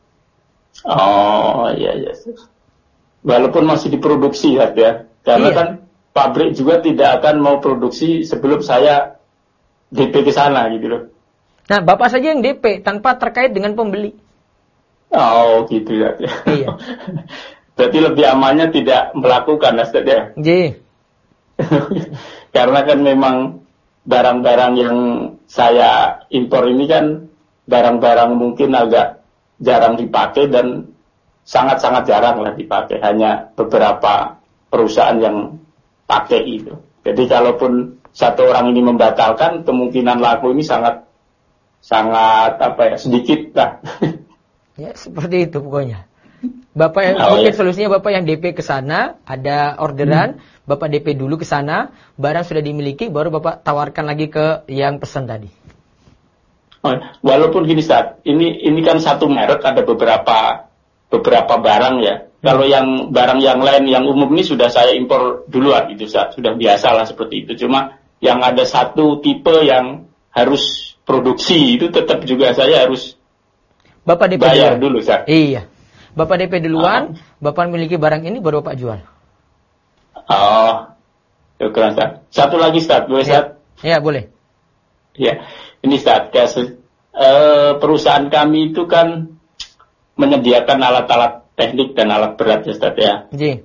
Oh iya. Walaupun masih diproduksi ya, karena kan pabrik juga tidak akan mau produksi sebelum saya DP ke sana gitu loh. Nah, Bapak saja yang DP tanpa terkait dengan pembeli. Oh gitu ya. Iya. Berarti lebih amannya tidak melakukan Ustaz ya. Iya. Karena kan memang barang-barang yang saya impor ini kan barang-barang mungkin agak jarang dipakai dan sangat-sangat jarang lah dipakai, hanya beberapa perusahaan yang pakai itu. Jadi kalaupun satu orang ini membatalkan, kemungkinan laku ini sangat sedikit lah. Ya seperti itu pokoknya. Bapak mungkin solusinya Bapak yang DP ke sana, ada orderan, Bapak DP dulu ke sana, barang sudah dimiliki, baru Bapak tawarkan lagi ke yang pesan tadi. Walaupun gini Ustaz, ini kan satu merek, ada beberapa barang ya. Kalau yang barang yang lain yang umum ini sudah saya impor duluan gitu Ustaz. Sudah biasalah seperti itu. Cuma yang ada satu tipe yang harus produksi itu tetap juga saya harus Bapak DP bayar duluan. dulu Ustaz. Iya. Bapak DP duluan, Bapak memiliki barang ini baru Bapak jual. Oh. Keren Ustaz. Satu lagi Ustaz, boleh Ustaz? Ya, boleh. Ya. Ini Ustaz, perusahaan kami itu kan menyediakan alat-alat teknik dan alat berat ya Ustaz ya. Ji.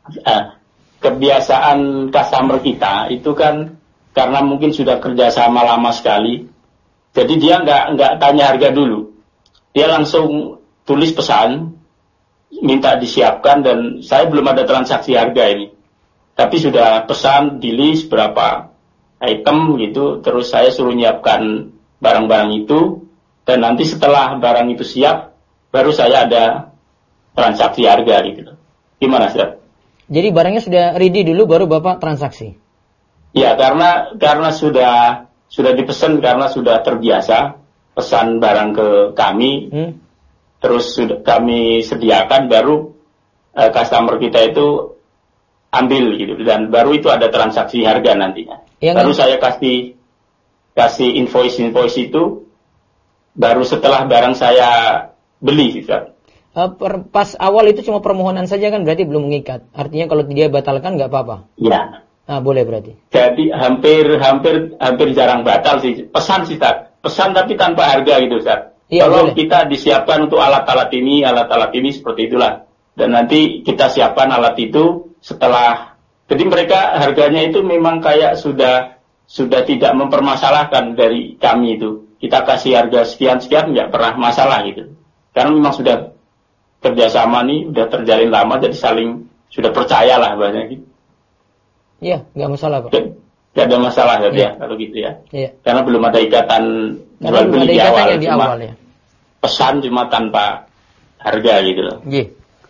Kebiasaan customer kita itu kan karena mungkin sudah kerjasama lama sekali, jadi dia nggak tanya harga dulu, dia langsung tulis pesan, minta disiapkan, dan saya belum ada transaksi harga ini, tapi sudah pesan di list berapa item gitu, terus saya suruh nyiapkan barang-barang itu, dan nanti setelah barang itu siap baru saya ada transaksi harga gitu. Gimana Ustaz? Jadi barangnya sudah ready dulu baru Bapak transaksi? Ya, karena sudah dipesan, karena sudah terbiasa pesan barang ke kami, terus sudah kami sediakan, baru customer kita itu ambil gitu, dan baru itu ada transaksi harga nantinya. Baru saya kasih invoice itu baru setelah barang saya beli Ustaz. Pas awal itu cuma permohonan saja kan, berarti belum mengikat. Artinya kalau dia batalkan nggak apa-apa. Iya. Nah, boleh berarti. Jadi hampir jarang batal sih. Pesan sih Ustaz. Pesan tapi tanpa harga gitu Ustaz. Iya, Kalau boleh. kita disiapkan untuk alat-alat ini seperti itulah. Dan nanti kita siapkan alat itu setelah. Jadi mereka harganya itu memang kayak sudah tidak mempermasalahkan dari kami itu. Kita kasih harga sekian-sekian nggak pernah masalah gitu. Karena memang sudah kerjasama nih, udah terjalin lama, jadi saling sudah percayalah bahasanya gitu. Iya, nggak masalah Pak. Gak ada masalah Iya. ya kalau gitu ya. Iya. Karena belum ada ikatan Karena jual belum beli ada di ikatan awal, yang di cuma awal ya. pesan cuma tanpa harga gitu loh. Iya.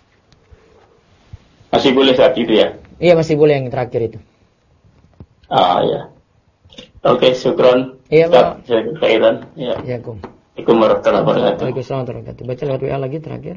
Masih boleh saat itu ya. Iya, masih boleh yang terakhir itu. Ah ya. Oke, syukron. Iya, Pak. Saya kaitan. Ya. Iya, Kum. Assalamualaikum warahmatullahi wabarakatuh. Waalaikumsalam warahmatullahi wabarakatuh. Baca lewat WA lagi terakhir.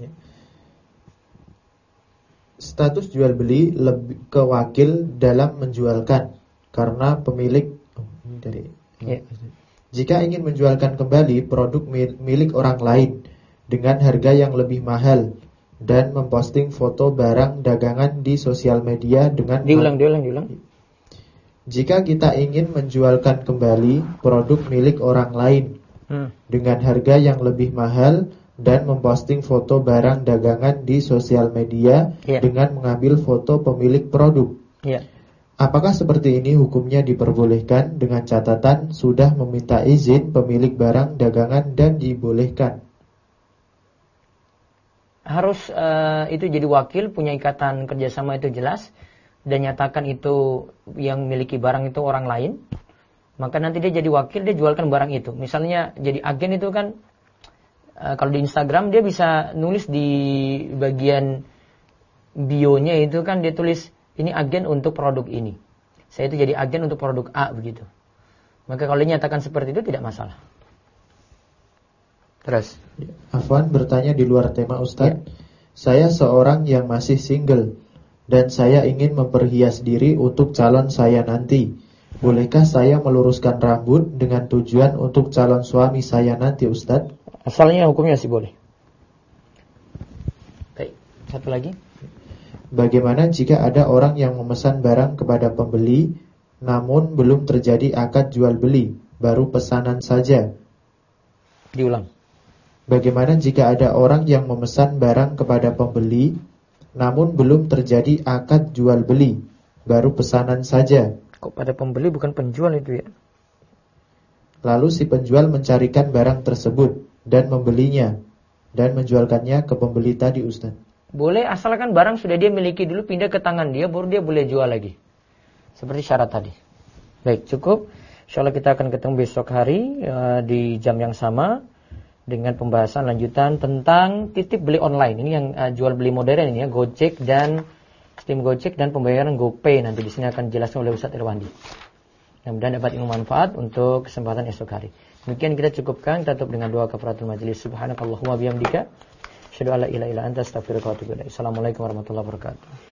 Status jual beli lebih ke wakil dalam menjualkan karena pemilik ini dari Ya. jika ingin menjualkan kembali produk milik orang lain dengan harga yang lebih mahal dan memposting foto barang dagangan di sosial media dengan Diulang. Jika kita ingin menjualkan kembali produk milik orang lain dengan harga yang lebih mahal dan memposting foto barang dagangan di sosial media dengan mengambil foto pemilik produk. Iya. Apakah seperti ini hukumnya diperbolehkan dengan catatan sudah meminta izin pemilik barang dagangan dan dibolehkan? Harus itu jadi wakil, punya ikatan kerjasama itu jelas, dan nyatakan itu yang memiliki barang itu orang lain. Maka nanti dia jadi wakil, dia jualkan barang itu. Misalnya jadi agen itu kan, kalau di Instagram dia bisa nulis di bagian bio-nya itu kan dia tulis, ini agen untuk produk ini. Saya itu jadi agen untuk produk A begitu. Maka kalau dia nyatakan seperti itu tidak masalah. Terus. Afwan bertanya di luar tema Ustadz. Saya seorang yang masih single dan saya ingin memperhias diri untuk calon saya nanti. Bolehkah saya meluruskan rambut dengan tujuan untuk calon suami saya nanti Ustadz? Asalnya hukumnya sih boleh. Baik, satu lagi. Bagaimana jika ada orang yang memesan barang kepada pembeli namun belum terjadi akad jual beli, baru pesanan saja? Diulang. Bagaimana jika ada orang yang memesan barang kepada pembeli namun belum terjadi akad jual beli, baru pesanan saja? Kok pada pembeli bukan penjual itu ya? Lalu si penjual mencarikan barang tersebut dan membelinya dan menjualkannya ke pembeli tadi Ustaz. Boleh, asalkan barang sudah dia miliki dulu, pindah ke tangan dia, baru dia boleh jual lagi. Seperti syarat tadi. Baik, cukup. InsyaAllah kita akan ketemu besok hari di jam yang sama dengan pembahasan lanjutan tentang titip beli online. Ini yang jual beli modern ini ya, Gojek dan Steam Gojek dan pembayaran GoPay. Nanti di sini akan dijelaskan oleh Ustaz Irwandi. Mudah-mudahan dapat ilmu manfaat untuk kesempatan esok hari. Demikian kita cukupkan, kita tutup dengan doa kafaratul majelis. Subhanakallahumma bihamdika, asyhadu an la ilaha illa anta, astaghfiruka wa atubu ilaik. Assalamualaikum warahmatullahi wabarakatuh.